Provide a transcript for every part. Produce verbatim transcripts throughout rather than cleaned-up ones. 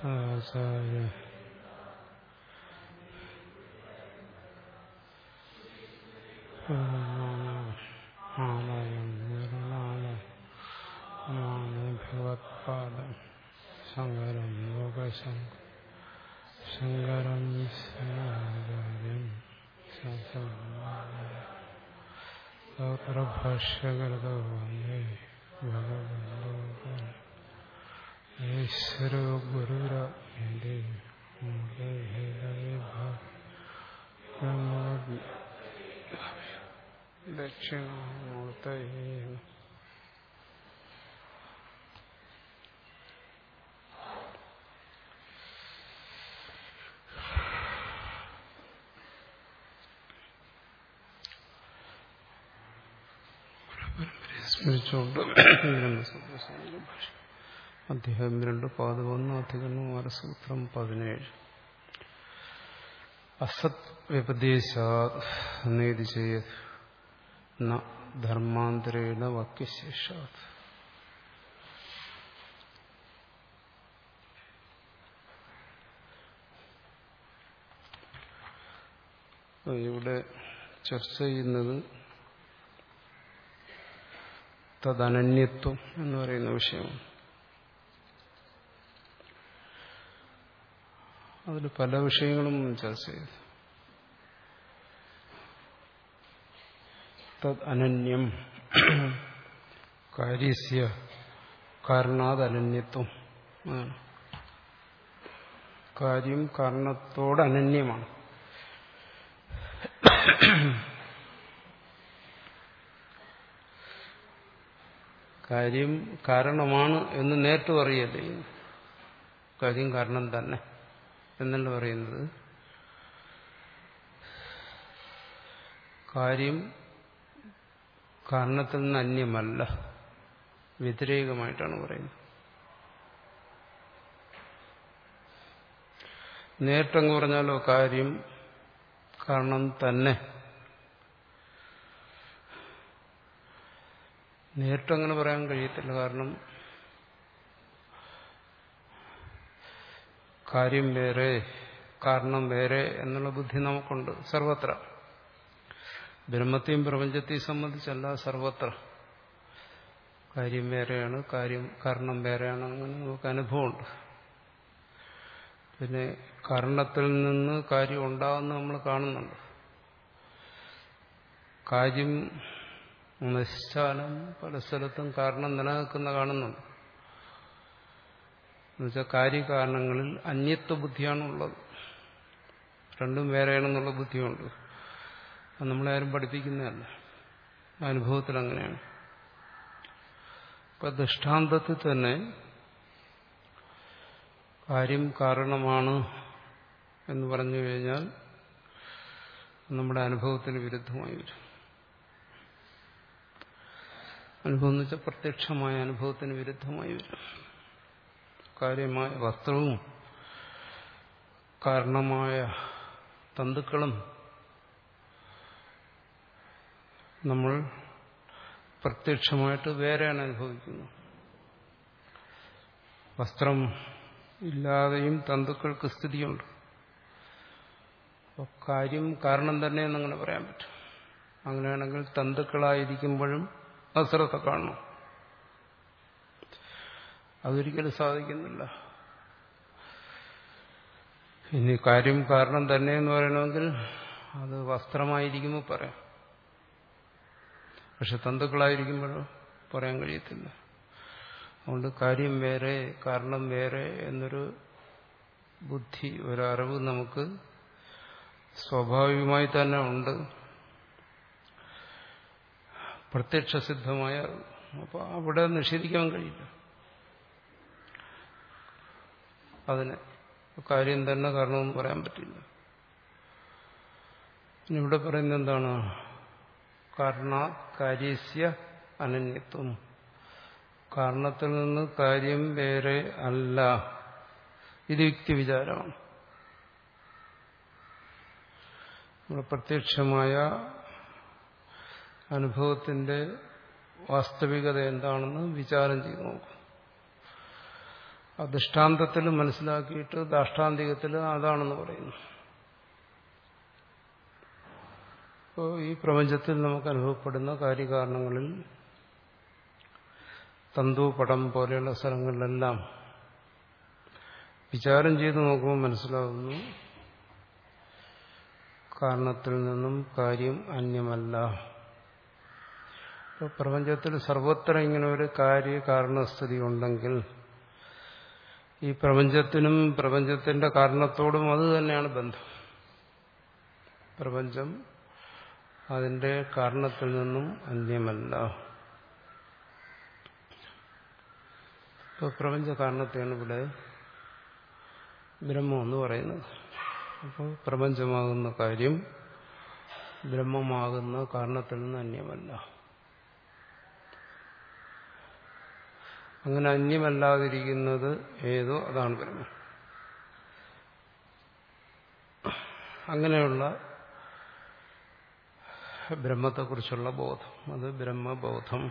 ആചാര്യ ആലയം നിർണാലം ഭഗവത്പാദം ശങ്കരം ലോകശങ്കരം ശങ്കരം ശങ്കരാചാര്യം ഭാഷ്യകൃതോ വന്ദേ ഭഗവന്തോ ഈശ്വരോ ഗുരുരാജ്ഞേ ദക്ഷിണാമൂർത്തയേ സ്മരിച്ചുകൊണ്ട് അധ്യായം രണ്ട് പാദം ഒന്ന് അധികരണം അരസൂത്രം പതിനേഴ് അസത് വ്യപദേശാത് നേതി ചെയ്ത് ധർമാന്തരേണ വാക്യശേഷാത്. ഇവിടെ ചർച്ച ചെയ്യുന്നത് തദനന്യത്വം എന്ന് പറയുന്ന വിഷയമാണ്. അതിൽ പല വിഷയങ്ങളും ചർച്ച ചെയ്തു. തദ് അനന്യം കാര്യസ്യ കാരണാത് അനന്യത്വം. കാര്യം കാരണത്തോട് അനന്യമാണ്. കാര്യം കാരണമാണ് എന്ന് നേരിട്ട് പറയല്ലേ, കാര്യം കാരണം തന്നെ എന്നല്ല പറയുന്നത്. കാര്യം കാരണത്തിൽ നിന്ന് അന്യമല്ല, വ്യതിരേകമായിട്ടാണ് പറയുന്നത്. നേരിട്ടങ്ങ് പറഞ്ഞാലോ കാര്യം കാരണം തന്നെ, നേരിട്ടങ്ങനെ പറയാൻ കഴിയത്തില്ല. കാരണം കാര്യം വേറെ കാരണം വേറെ എന്നുള്ള ബുദ്ധി നമുക്കുണ്ട് സർവത്ര. ബ്രഹ്മത്തെയും പ്രപഞ്ചത്തെയും സംബന്ധിച്ചല്ല, സർവത്ര കാര്യം വേറെയാണ്, കാര്യം കാരണം വേറെയാണ്. അങ്ങനെ നമുക്ക് അനുഭവമുണ്ട്. പിന്നെ കാരണത്തിൽ നിന്ന് കാര്യം ഉണ്ടാകുന്ന നമ്മൾ കാണുന്നുണ്ട്. കാര്യം നശിച്ചാലും പല സ്ഥലത്തും കാരണം നിലനിൽക്കുന്ന കാണുന്നുണ്ട്. എന്നുവെച്ചാൽ കാര്യകാരണങ്ങളിൽ അന്യത്വ ബുദ്ധിയാണുള്ളത്. രണ്ടും വേറെയാണെന്നുള്ള ബുദ്ധിയുണ്ട്. അത് നമ്മളാരും പഠിപ്പിക്കുന്നതല്ല, അനുഭവത്തിൽ അങ്ങനെയാണ്. ഇപ്പൊ ദൃഷ്ടാന്തത്തിൽ തന്നെ കാര്യം കാരണമാണ് എന്ന് പറഞ്ഞു കഴിഞ്ഞാൽ നമ്മുടെ അനുഭവത്തിന് വിരുദ്ധമായി വരും. അനുഭവം എന്ന് വെച്ചാൽ പ്രത്യക്ഷമായ അനുഭവത്തിന് വിരുദ്ധമായി വരും. കാര്യമായ വസ്തുവും കാരണമായ തന്തുക്കളും നമ്മൾ പ്രത്യക്ഷമായിട്ട് വേറെയാണ് അനുഭവിക്കുന്നത്. വസ്ത്രം ഇല്ലാതെയും തന്തുക്കൾക്ക് സ്ഥിതിയുണ്ട്. അപ്പോൾ കാര്യം കാരണം തന്നെ എന്നങ്ങനെ പറയാൻ പറ്റും. അങ്ങനെയാണെങ്കിൽ തന്തുക്കളായിരിക്കുമ്പോഴും വസ്ത്രത്തെ കാണണം. അതൊരിക്കലും സാധിക്കുന്നില്ല. ഇനി കാര്യം കാരണം തന്നെ എന്ന് പറയണമെങ്കിൽ അത് വസ്ത്രമായിരിക്കുമ്പോൾ പറയാം. പക്ഷെ തന്തുക്കളായിരിക്കുമ്പോഴോ പറയാൻ കഴിയത്തില്ല. അതുകൊണ്ട് കാര്യം വേറെ കാരണം വേറെ എന്നൊരു ബുദ്ധി, ഒരറിവ് നമുക്ക് സ്വാഭാവികമായി തന്നെ ഉണ്ട്, പ്രത്യക്ഷസിദ്ധമായ. അപ്പോൾ അവിടെ നിഷേധിക്കാൻ കഴിയില്ല. അതിന് കാര്യം തന്നെ കാരണമെന്ന് പറയാൻ പറ്റില്ല. പിന്നെ ഇവിടെ പറയുന്നത് എന്താണ്? കാരണ കാര്യസ്യ അനന്യത്വം. കാരണത്തിൽ നിന്ന് കാര്യം വേറെ അല്ല. ഇത് യുക്തിവിചാരമാണ്. നമ്മുടെ പ്രത്യക്ഷമായ അനുഭവത്തിന്റെ വാസ്തവികത എന്താണെന്ന് വിചാരം ചെയ്ത് നോക്കും. ആ ദൃഷ്ടാന്തത്തിൽ മനസ്സിലാക്കിയിട്ട് ദാഷ്ടാന്തികത്തിൽ അതാണെന്ന് പറയുന്നു. അപ്പോൾ ഈ പ്രപഞ്ചത്തിൽ നമുക്ക് അനുഭവപ്പെടുന്ന കാര്യകാരണങ്ങളിൽ തന്തു പടം പോലെയുള്ള സ്ഥലങ്ങളിലെല്ലാം വിചാരം ചെയ്ത് നോക്കുമ്പോൾ മനസ്സിലാകുന്നു കാരണത്തിൽ നിന്നും കാര്യം അന്യമല്ല. ഇപ്പോൾ പ്രപഞ്ചത്തിൽ സർവത്ര ഇങ്ങനെ ഒരു കാര്യകാരണസ്ഥിതി ഉണ്ടെങ്കിൽ ഈ പ്രപഞ്ചത്തിനും പ്രപഞ്ചത്തിന്റെ കാരണത്തോടും അത് തന്നെയാണ് ബന്ധം. പ്രപഞ്ചം അതിന്റെ കാരണത്തിൽ നിന്നും അന്യമല്ല. ഇപ്പോൾ പ്രപഞ്ച കാരണത്തെയാണ് ഇവിടെ ബ്രഹ്മം എന്ന് പറയുന്നത്. അപ്പോൾ പ്രപഞ്ചമാകുന്ന കാര്യം ബ്രഹ്മമാകുന്ന കാരണത്തിൽ നിന്ന് അന്യമല്ല. അങ്ങനെ അന്യമല്ലാതിരിക്കുന്നത് ഏതോ അതാണ് ബ്രഹ്മം. അങ്ങനെയുള്ള ബ്രഹ്മത്തെക്കുറിച്ചുള്ള ബോധം, അത് ബ്രഹ്മബോധം.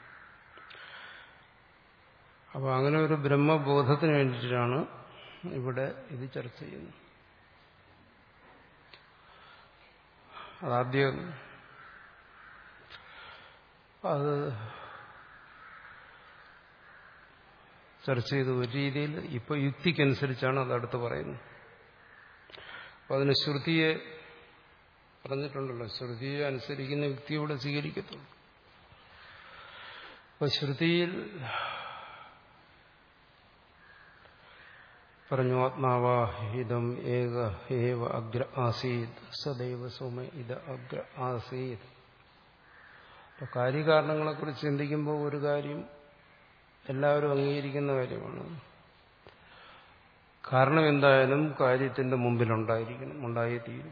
അപ്പോൾ അങ്ങനെ ഒരു ബ്രഹ്മബോധത്തിന് വേണ്ടിയിട്ടാണ് ഇവിടെ ഇത് ചർച്ച ചെയ്യുന്നത്. അതാദ്യം അത് ചർച്ച ചെയ്ത് ഒരു രീതിയിൽ ഇപ്പോൾ യുക്തിക്കനുസരിച്ചാണ് അത് അടുത്ത് പറയുന്നത്. അപ്പം അതിന് ശ്രുതിയെ പറഞ്ഞിട്ടുണ്ടല്ലോ, ശ്രുതിയെ അനുസരിക്കുന്ന യുക്തിയോടെ സ്വീകരിക്കത്തുള്ളൂ. അപ്പോൾ ശ്രുതിയിൽ പറഞ്ഞു ആത്മാവാ ഇതം ഏക ഏവ അഗ്ര ആസീത് സദൈവ സോമ ഇത അഗ്ര ആസീത്. അപ്പൊ കാര്യകാരണങ്ങളെക്കുറിച്ച് ചിന്തിക്കുമ്പോൾ ഒരു കാര്യം എല്ലാവരും അംഗീകരിക്കുന്ന കാര്യമാണ്. കാരണം എന്തായാലും കാര്യത്തിന്റെ മുമ്പിലുണ്ടായിരിക്കണം, ഉണ്ടായേ തീരും.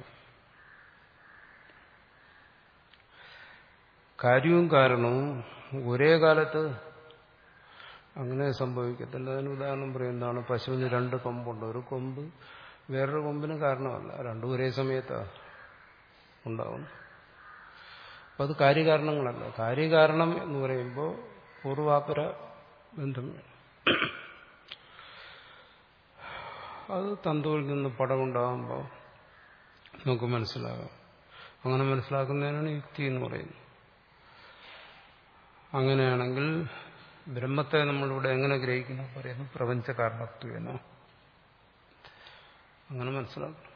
കാര്യവും കാരണവും ഒരേ കാലത്ത് അങ്ങനെ സംഭവിക്കത്തില്ല. അതിന് ഉദാഹരണം പറയുന്നതാണ്, പശുവിന് രണ്ട് കൊമ്പുണ്ട്. ഒരു കൊമ്പ് വേറൊരു കൊമ്പിന് കാരണമല്ല, രണ്ടും ഒരേ സമയത്താണ് ഉണ്ടാവുന്നു. അപ്പം അത് കാര്യകാരണങ്ങളല്ല. കാര്യകാരണം എന്ന് പറയുമ്പോൾ പൂർവാപര ബന്ധം വേണം. അത് തന്തുവിൽ നിന്ന് പടമുണ്ടാകുമ്പോൾ നമുക്ക് മനസ്സിലാകാം. അങ്ങനെ മനസ്സിലാക്കുന്നതിനാണ് യുക്തി എന്ന് പറയുന്നത്. അങ്ങനെയാണെങ്കിൽ ബ്രഹ്മത്തെ നമ്മളിവിടെ എങ്ങനെ ഗ്രഹിക്കുന്നു പറയുന്നു? പ്രപഞ്ച കാരണത്വേനോ, അങ്ങനെ മനസ്സിലാക്കണം.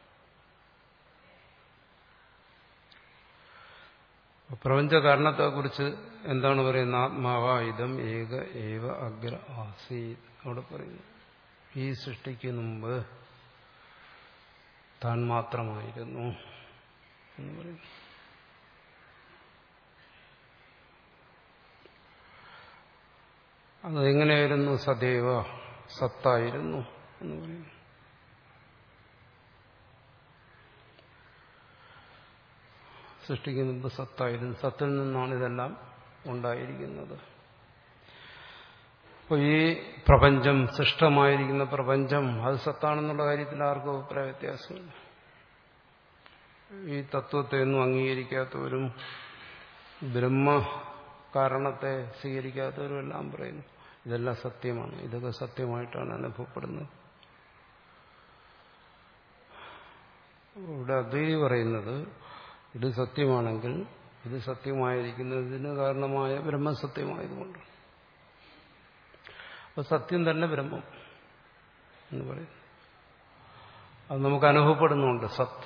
പ്രപഞ്ച കാരണത്തെക്കുറിച്ച് എന്താണ് പറയുന്നത്? ആത്മാവാ ഇതം ഏക ഏവ അഗ്ര ആസീത്. അവിടെ പറയുന്നു ഈ സൃഷ്ടിക്ക് മുമ്പ് താൻ മാത്രമായിരുന്നു എന്ന് പറയുന്നു. അത് എങ്ങനെയായിരുന്നു? സദൈവ, സത്തായിരുന്നു എന്ന് പറയുന്നു. സൃഷ്ടിക്ക് മുമ്പ് സത്തായിരുന്നു. സത്തിൽ നിന്നാണ് ഇതെല്ലാം ഉണ്ടായിരിക്കുന്നത്. അപ്പോൾ ഈ പ്രപഞ്ചം, സൃഷ്ടമായിരിക്കുന്ന പ്രപഞ്ചം അത് സത്താണെന്നുള്ള കാര്യത്തിൽ ആർക്കും അഭിപ്രായ വ്യത്യാസമില്ല. ഈ തത്വത്തെ ഒന്നും അംഗീകരിക്കാത്തവരും ബ്രഹ്മ കാരണത്തെ സ്വീകരിക്കാത്തവരും എല്ലാം പറയുന്നു ഇതെല്ലാം സത്യമാണ്, ഇതൊക്കെ സത്യമായിട്ടാണ് അനുഭവപ്പെടുന്നത്. ഇവിടെ അദ്വൈതി പറയുന്നത് ഇത് സത്യമാണെങ്കിൽ ഇത് സത്യമായിരിക്കുന്നതിന് കാരണമായ ബ്രഹ്മസത്യമായതുകൊണ്ട് അപ്പോൾ സത്യം തന്നെ ബ്രഹ്മം എന്ന് പറയുന്നു. അത് നമുക്ക് അനുഭവപ്പെടുന്നുണ്ട്. സത്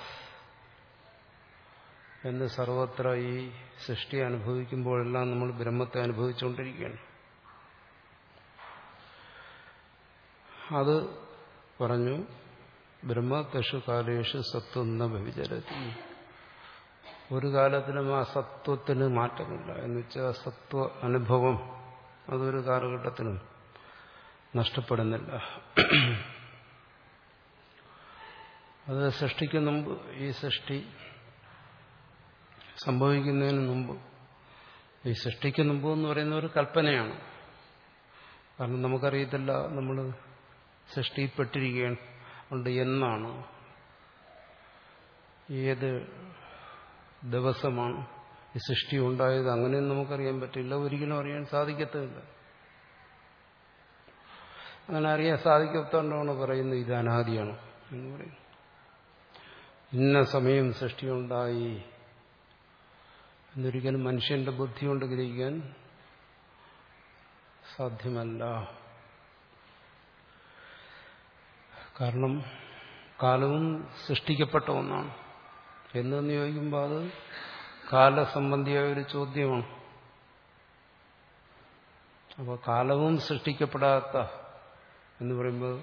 എന്ന് സർവത്ര ഈ സൃഷ്ടി അനുഭവിക്കുമ്പോഴെല്ലാം നമ്മൾ ബ്രഹ്മത്തെ അനുഭവിച്ചുകൊണ്ടിരിക്കുകയാണ്. അത് പറഞ്ഞു ബ്രഹ്മതഷു കാലേഷു സത്വം ന വ്യഭിചരതി. ഒരു കാലത്തിലും ആ സത്വത്തിന് മാറ്റമില്ല. എന്ന് വെച്ചാൽ സത്വ അനുഭവം അതൊരു കാലഘട്ടത്തിനും നഷ്ടപ്പെടുന്നില്ല. അത് സൃഷ്ടിക്ക് മുമ്പ്, ഈ സൃഷ്ടി സംഭവിക്കുന്നതിന് മുമ്പ്, ഈ സൃഷ്ടിക്ക് മുമ്പ് എന്ന് പറയുന്ന ഒരു കൽപ്പനയാണ്. കാരണം നമുക്കറിയത്തില്ല നമ്മൾ സൃഷ്ടിപ്പെട്ടിരിക്കുകയാണ് ഉണ്ട് എന്നാണ്, ഏത് ദിവസമാണ് ഈ സൃഷ്ടി ഉണ്ടായത്, അങ്ങനെയൊന്നും നമുക്കറിയാൻ പറ്റില്ല. ഒരിക്കലും അറിയാൻ സാധിക്കത്തില്ല. അങ്ങനെ അറിയാൻ സാധിക്കാത്തതുകൊണ്ടാണ് പറയുന്നത് ഇത് അനാദിയാണ് എന്ന് പറയുന്നു. ഇന്ന സമയം സൃഷ്ടിയുണ്ടായി എന്നൊരിക്കലും മനുഷ്യന്റെ ബുദ്ധി കൊണ്ട് ഗ്രഹിക്കാൻ സാധ്യമല്ല. കാരണം കാലവും സൃഷ്ടിക്കപ്പെട്ട ഒന്നാണ്. എന്നെന്ന് ചോദിക്കുമ്പോൾ അത് കാലസംബന്ധിയായ ഒരു ചോദ്യമാണ്. അപ്പോൾ കാലവും സൃഷ്ടിക്കപ്പെടാത്ത എന്ന് പറയുമ്പോൾ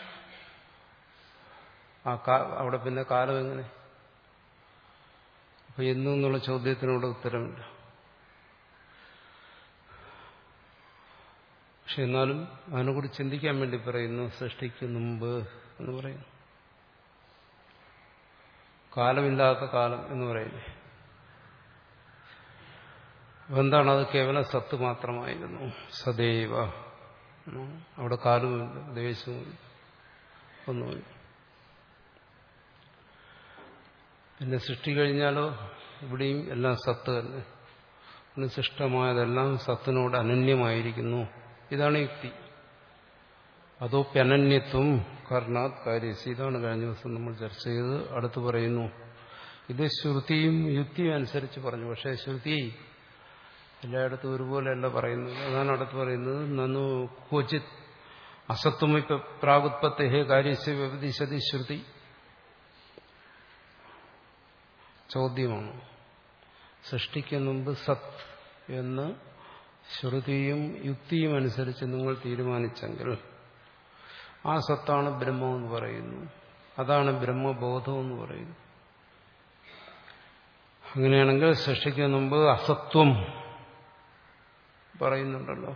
ആ അവിടെ പിന്നെ കാലം എങ്ങനെ? അപ്പൊ എന്നും എന്നുള്ള ചോദ്യത്തിനോട് ഉത്തരമില്ല. പക്ഷെ എന്നാലും അതിനെക്കുറിച്ച് ചിന്തിക്കാൻ വേണ്ടി പറയുന്നു. സൃഷ്ടിക്ക് മുമ്പ് എന്ന് പറയുന്നു. കാലമില്ലാത്ത കാലം എന്ന് പറയുന്നത് എന്താണ്? അത് കേവലം സത്ത് മാത്രമായിരുന്നു. സദൈവ. അവിടെ കാലവുമില്ല, ദേശവുമില്ല, ഒന്നുമില്ല. പിന്നെ സൃഷ്ടി കഴിഞ്ഞാലോ ഇവിടെയും എല്ലാം സത്ത് തന്നെ. സൃഷ്ടമായതെല്ലാം സത്തിനോട് അനന്യമായിരിക്കുന്നു. ഇതാണ് യുക്തി. അതോപ്യനന്യത്വം കർണാത് കാര്യസി. ഇതാണ് കഴിഞ്ഞ ദിവസം നമ്മൾ ചർച്ച ചെയ്ത് അടുത്ത് പറയുന്നു. ഇത് ശ്രുതിയും യുക്തിയും അനുസരിച്ച് പറഞ്ഞു. പക്ഷേ ശ്രുതി എല്ലായിടത്തും ഒരുപോലെയല്ല പറയുന്നത്. അതാണ് അടുത്ത് പറയുന്നത്. നന്നു ക്വചിത് അസത്വമിപ്പ പ്രാഗുത്പത്തേ കാര്യസ്യ വ്യപദിശതി ശ്രുതി. ചോദ്യമാണ്. സൃഷ്ടിക്ക് മുമ്പ് സത് എന്ന് ശ്രുതിയും യുക്തിയും അനുസരിച്ച് നിങ്ങൾ തീരുമാനിച്ചെങ്കിൽ ആ സത്താണ് ബ്രഹ്മമെന്ന് പറയുന്നു. അതാണ് ബ്രഹ്മബോധം എന്ന് പറയുന്നു. അങ്ങനെയാണെങ്കിൽ സൃഷ്ടിക്ക് മുമ്പ് അസത്വം പറയുന്നുണ്ടല്ലോ.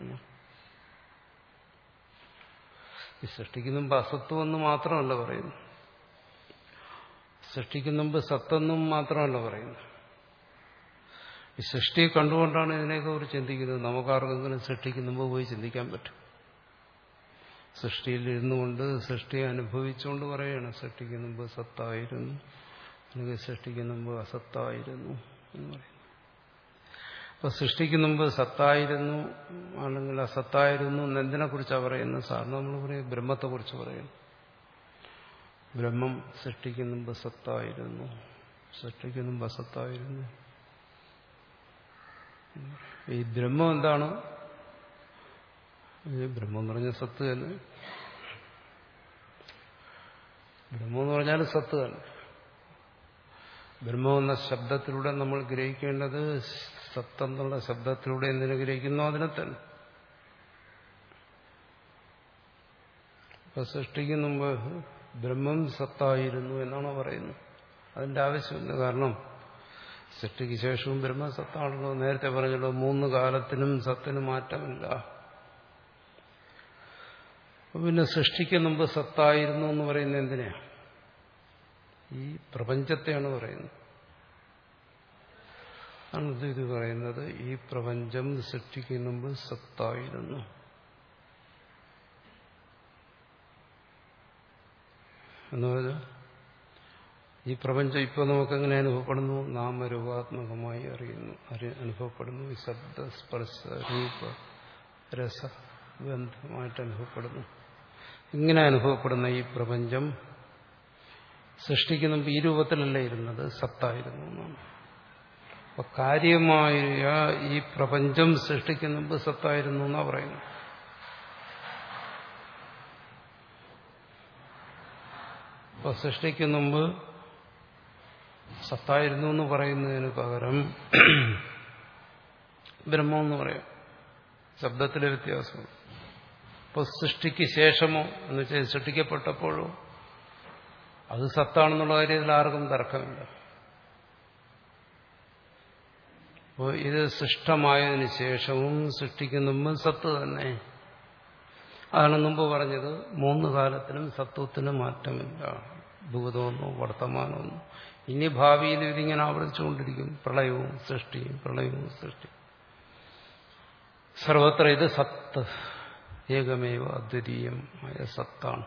ഈ സൃഷ്ടിക്ക് മുമ്പ് അസത്വം എന്ന് മാത്രമല്ല പറയുന്നു. സൃഷ്ടിക്ക് മുമ്പ് സത്തെന്നും മാത്രമല്ല പറയുന്നു. ഈ സൃഷ്ടിയെ കണ്ടുകൊണ്ടാണ് ഇതിനെയൊക്കെ കുറിച്ച് ചിന്തിക്കുന്നത്. നമുക്കാർക്കെങ്കിലും സൃഷ്ടിക്ക് മുമ്പ് പോയി ചിന്തിക്കാൻ പറ്റും? സൃഷ്ടിയിൽ ഇരുന്നുകൊണ്ട് സൃഷ്ടിയെ അനുഭവിച്ചുകൊണ്ട് പറയുകയാണ് സൃഷ്ടിക്ക് മുമ്പ് സത്തായിരുന്നു, അല്ലെങ്കിൽ സൃഷ്ടിക്ക് മുമ്പ് അസത്തായിരുന്നു എന്ന് പറയുന്നു. അപ്പൊ സൃഷ്ടിക്ക് മുമ്പ് സത്തായിരുന്നു അല്ലെങ്കിൽ അസത്തായിരുന്നു എന്നെന്തിനെ കുറിച്ചാണ് പറയുന്നത്? സാറിന് നമ്മൾ പറയും ബ്രഹ്മത്തെക്കുറിച്ച് പറയുന്നു. ബ്രഹ്മം സൃഷ്ടിക്ക് മുമ്പ് സത്തായിരുന്നു, സൃഷ്ടിക്ക് മുമ്പ് അസത്തായിരുന്നു. ഈ ബ്രഹ്മം എന്താണ്? ഈ ബ്രഹ്മം എന്ന് പറഞ്ഞാൽ സത്ത് തന്നെ. ബ്രഹ്മം എന്ന് പറഞ്ഞാൽ സത്ത് തന്നെ. ബ്രഹ്മം എന്ന ശബ്ദത്തിലൂടെ നമ്മൾ ഗ്രഹിക്കേണ്ടത് സത്തെന്നുള്ള ശബ്ദത്തിലൂടെ എന്തിനു ഗ്രഹിക്കുന്നു? അതിനെ തന്നെ. ഇപ്പൊ സൃഷ്ടിക്ക് മുമ്പ് ബ്രഹ്മം സത്തായിരുന്നു എന്നാണോ പറയുന്നത്? അതിന്റെ ആവശ്യമില്ല. കാരണം സൃഷ്ടിക്ക് ശേഷവും ബ്രഹ്മം സത്താണല്ലോ. നേരത്തെ പറഞ്ഞല്ലോ മൂന്ന് കാലത്തിനും സത്തിന് മാറ്റമില്ല. പിന്നെ സൃഷ്ടിക്ക് മുമ്പ് സത്തായിരുന്നു എന്ന് പറയുന്നത് എന്തിനാ? ഈ പ്രപഞ്ചത്തെയാണ് പറയുന്നത്. ആണ് ഇത് പറയുന്നത്. ഈ പ്രപഞ്ചം സൃഷ്ടിക്ക് മുമ്പ് സത്തായിരുന്നു. എന്ന് പറഞ്ഞാൽ ഈ പ്രപഞ്ചം ഇപ്പോൾ നമുക്കെങ്ങനെ അനുഭവപ്പെടുന്നു? നാമരൂപാത്മകമായി അറിയുന്നു, അനുഭവപ്പെടുന്നു. ഈ ശബ്ദ സ്പർശ രൂപ രസ ബന്ധമായിട്ട് അനുഭവപ്പെടുന്നു. ഇങ്ങനെ അനുഭവപ്പെടുന്ന ഈ പ്രപഞ്ചം സൃഷ്ടിക്ക് മുമ്പ് ഈ രൂപത്തിലല്ലേ ഇരുന്നത്? സത്തായിരുന്നു എന്നാണ്. അപ്പൊ കാര്യമായ ഈ പ്രപഞ്ചം സൃഷ്ടിക്ക് മുമ്പ് സത്തായിരുന്നു എന്നാ പറയുന്നത്. അപ്പൊ സൃഷ്ടിക്ക് മുമ്പ് സത്തായിരുന്നു എന്ന് പറയുന്നതിന് പകരം ബ്രഹ്മം എന്ന് പറയാം. ശബ്ദത്തിലെ വ്യത്യാസം. അപ്പോൾ സൃഷ്ടിക്ക് ശേഷമോ എന്ന് വെച്ചാൽ സൃഷ്ടിക്കപ്പെട്ടപ്പോഴോ അത് സത്താണെന്നുള്ള കാര്യത്തിൽ ആർക്കും തർക്കമില്ല. അപ്പോൾ ഇത് സൃഷ്ടമായതിനു ശേഷവും സൃഷ്ടിക്ക് മുമ്പ് സത്ത് തന്നെ. അതാണ് മുമ്പ് പറഞ്ഞത്. മൂന്ന് കാലത്തിനും സത്വത്തിന് മാറ്റമില്ല. ഭൂതമെന്നോ വർത്തമാനമെന്നോ. ഇനി ഭാവിയിൽ ഇതിങ്ങനെ ആവർത്തിച്ചുകൊണ്ടിരിക്കും. പ്രളയവും സൃഷ്ടിയും പ്രളയവും സൃഷ്ടി. സർവത്ര ഇത് സത്ത് ഏകമേവ അദ്വിതീയമായ സത്താണ്.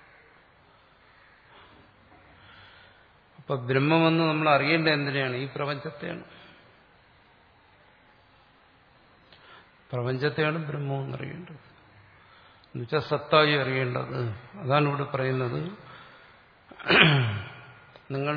അപ്പൊ ബ്രഹ്മമെന്ന് നമ്മൾ അറിയേണ്ടത് എന്തിനാണ്? ഈ പ്രപഞ്ചത്തെയാണ്. പ്രപഞ്ചത്തെയാണ് ബ്രഹ്മമെന്ന് അറിയേണ്ടത്. എന്നുവെച്ചാൽ സത്തായി അറിയേണ്ടത്. അതാണ് ഇവിടെ പറയുന്നത്. നിങ്ങൾ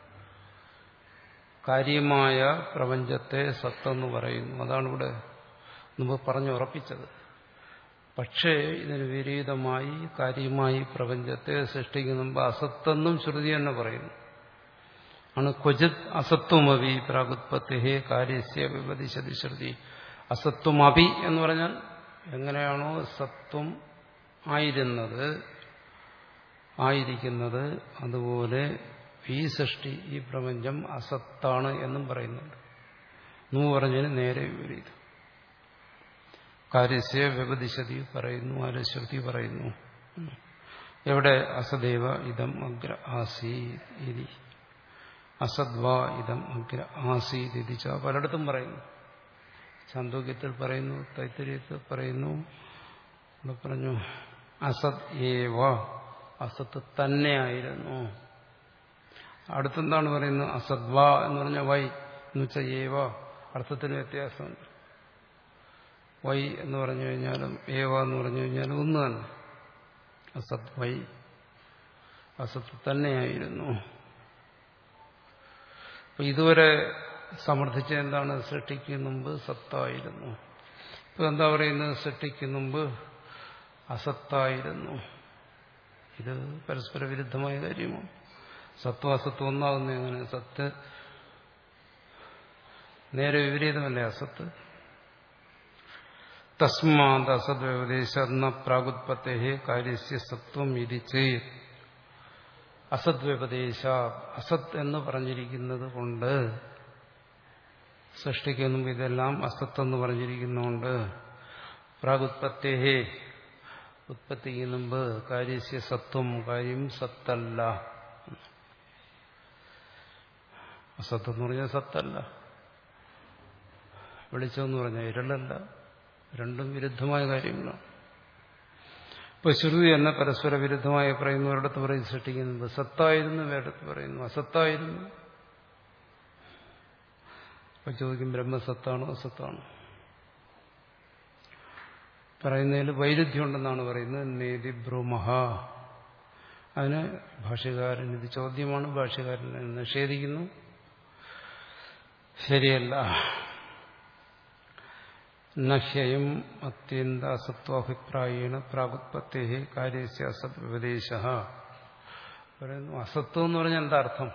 കാര്യമായ പ്രപഞ്ചത്തെ സത്തെന്ന് പറയുന്നു. അതാണ് ഇവിടെ മുമ്പ് പറഞ്ഞുറപ്പിച്ചത്. പക്ഷേ ഇതിന് വിപരീതമായി കാര്യമായി പ്രപഞ്ചത്തെ സൃഷ്ടിക്കുമ്പോൾ അസത്തെന്നും ശ്രുതി തന്നെ പറയുന്നു. ആണ് ക്വചിത് അസത്വമപി പ്രാഗുത്പത്തി കാര്യസ്യ വിപദിശതി ശ്രുതി. അസത്വമപി എന്ന് പറഞ്ഞാൽ എങ്ങനെയാണോ സത്വം ആയിരുന്നത് ആയിരിക്കുന്നത് അതുപോലെ ഈ സൃഷ്ടി ഈ പ്രപഞ്ചം അസത്താണ് എന്നും പറയുന്നുണ്ട്. എന്ന് പറഞ്ഞതിന് നേരെ വിപരീതം. കാര്യസ്യ വ്യപദിശതി പറയുന്നു, ആര് ശ്രുതി പറയുന്നു. എവിടെ അസദേവ ഇതം അഗ്ര ആസീതി അസദ്വാ ഇതം അഗ്ര ആസീതി ച പലയിടത്തും പറയുന്നു. ചാന്തോക്യത്തിൽ പറയുന്നു, തൈത്തരീയത്തിൽ പറയുന്നു. ഇവിടെ പറഞ്ഞു അസത് ഏവ, അസത്ത് തന്നെയായിരുന്നു. അടുത്തെന്താണ് പറയുന്നത്? അസദ്വാ എന്ന് പറഞ്ഞ വൈ എന്ന് വെച്ചാൽ ഏവ, അർത്ഥത്തിന് വ്യത്യാസമുണ്ട്. വൈ എന്ന് പറഞ്ഞു കഴിഞ്ഞാലും ഏവ എന്ന് പറഞ്ഞു കഴിഞ്ഞാലും ഒന്ന് തന്നെ. അസത് വൈ, അസത്ത് തന്നെയായിരുന്നു. അപ്പൊ ഇതുവരെ സമർത്ഥിച്ച എന്താണ്? സൃഷ്ടിക്ക് മുമ്പ് സത്തായിരുന്നു. ഇപ്പൊ എന്താ പറയുന്നത്? സൃഷ്ടിക്ക് മുമ്പ് അസത്തായിരുന്നു. ഇത് പരസ്പര വിരുദ്ധമായ കാര്യമാണ്. സത്വം അസത്വം ഒന്നാകുന്ന എങ്ങനെ? സത്ത് നേരെ വിപരീതമല്ലേ അസത്ത്? തസ്മാത് അസത് വ്യപദേശ പ്രാഗുത്പത്തേ കാര്യസ്യ സത്വം ഇതി ചേത്. അസത് വ്യപദേശ, അസത് എന്ന് പറഞ്ഞിരിക്കുന്നത് കൊണ്ട്, സൃഷ്ടിക്ക് മുമ്പ് ഇതെല്ലാം അസത്ത് എന്ന് പറഞ്ഞിരിക്കുന്നതുകൊണ്ട് പ്രാഗുത്പത്തേ, ഉത്പത്തിക്ക് മുമ്പ് കാര്യസ്യ സത്വം, കാര്യം സത്തല്ല. അസത്ത് എന്ന് പറഞ്ഞാൽ സത്തല്ല, വെളിച്ചമെന്ന് പറഞ്ഞാൽ ഇരളല്ല. രണ്ടും വിരുദ്ധമായ കാര്യങ്ങളാണ്. ഇപ്പൊ ശ്രുതി തന്നെ പരസ്പര വിരുദ്ധമായി പറയുന്നു. ഒരിടത്ത് പറയും സൃഷ്ടിക്കുന്നത് സത്തായിരുന്നു, വേറെടുത്ത് പറയുന്നു അസത്തായിരുന്നു. അപ്പൊ ചോദിക്കും ബ്രഹ്മസത്താണോ അസത്താണോ? പറയുന്നതിൽ വൈരുദ്ധ്യമുണ്ടെന്നാണ് പറയുന്നത്. നേതി ബ്രൂമഹ. അതിന് ഭാഷ്യകാരൻ, ഇത് ചോദ്യമാണ്, ഭാഷ്യകാരൻ നിഷേധിക്കുന്നു. ശരിയല്ല. നഹ്യം അത്യന്ത അസത്വാഭിപ്രായേണ പ്രാഗുത്പത്തേ കാര്യസ്യ അസത് വ്യപദേശ. പറയുന്നു അസത്വം എന്ന് പറഞ്ഞാൽ എന്താ അർത്ഥം?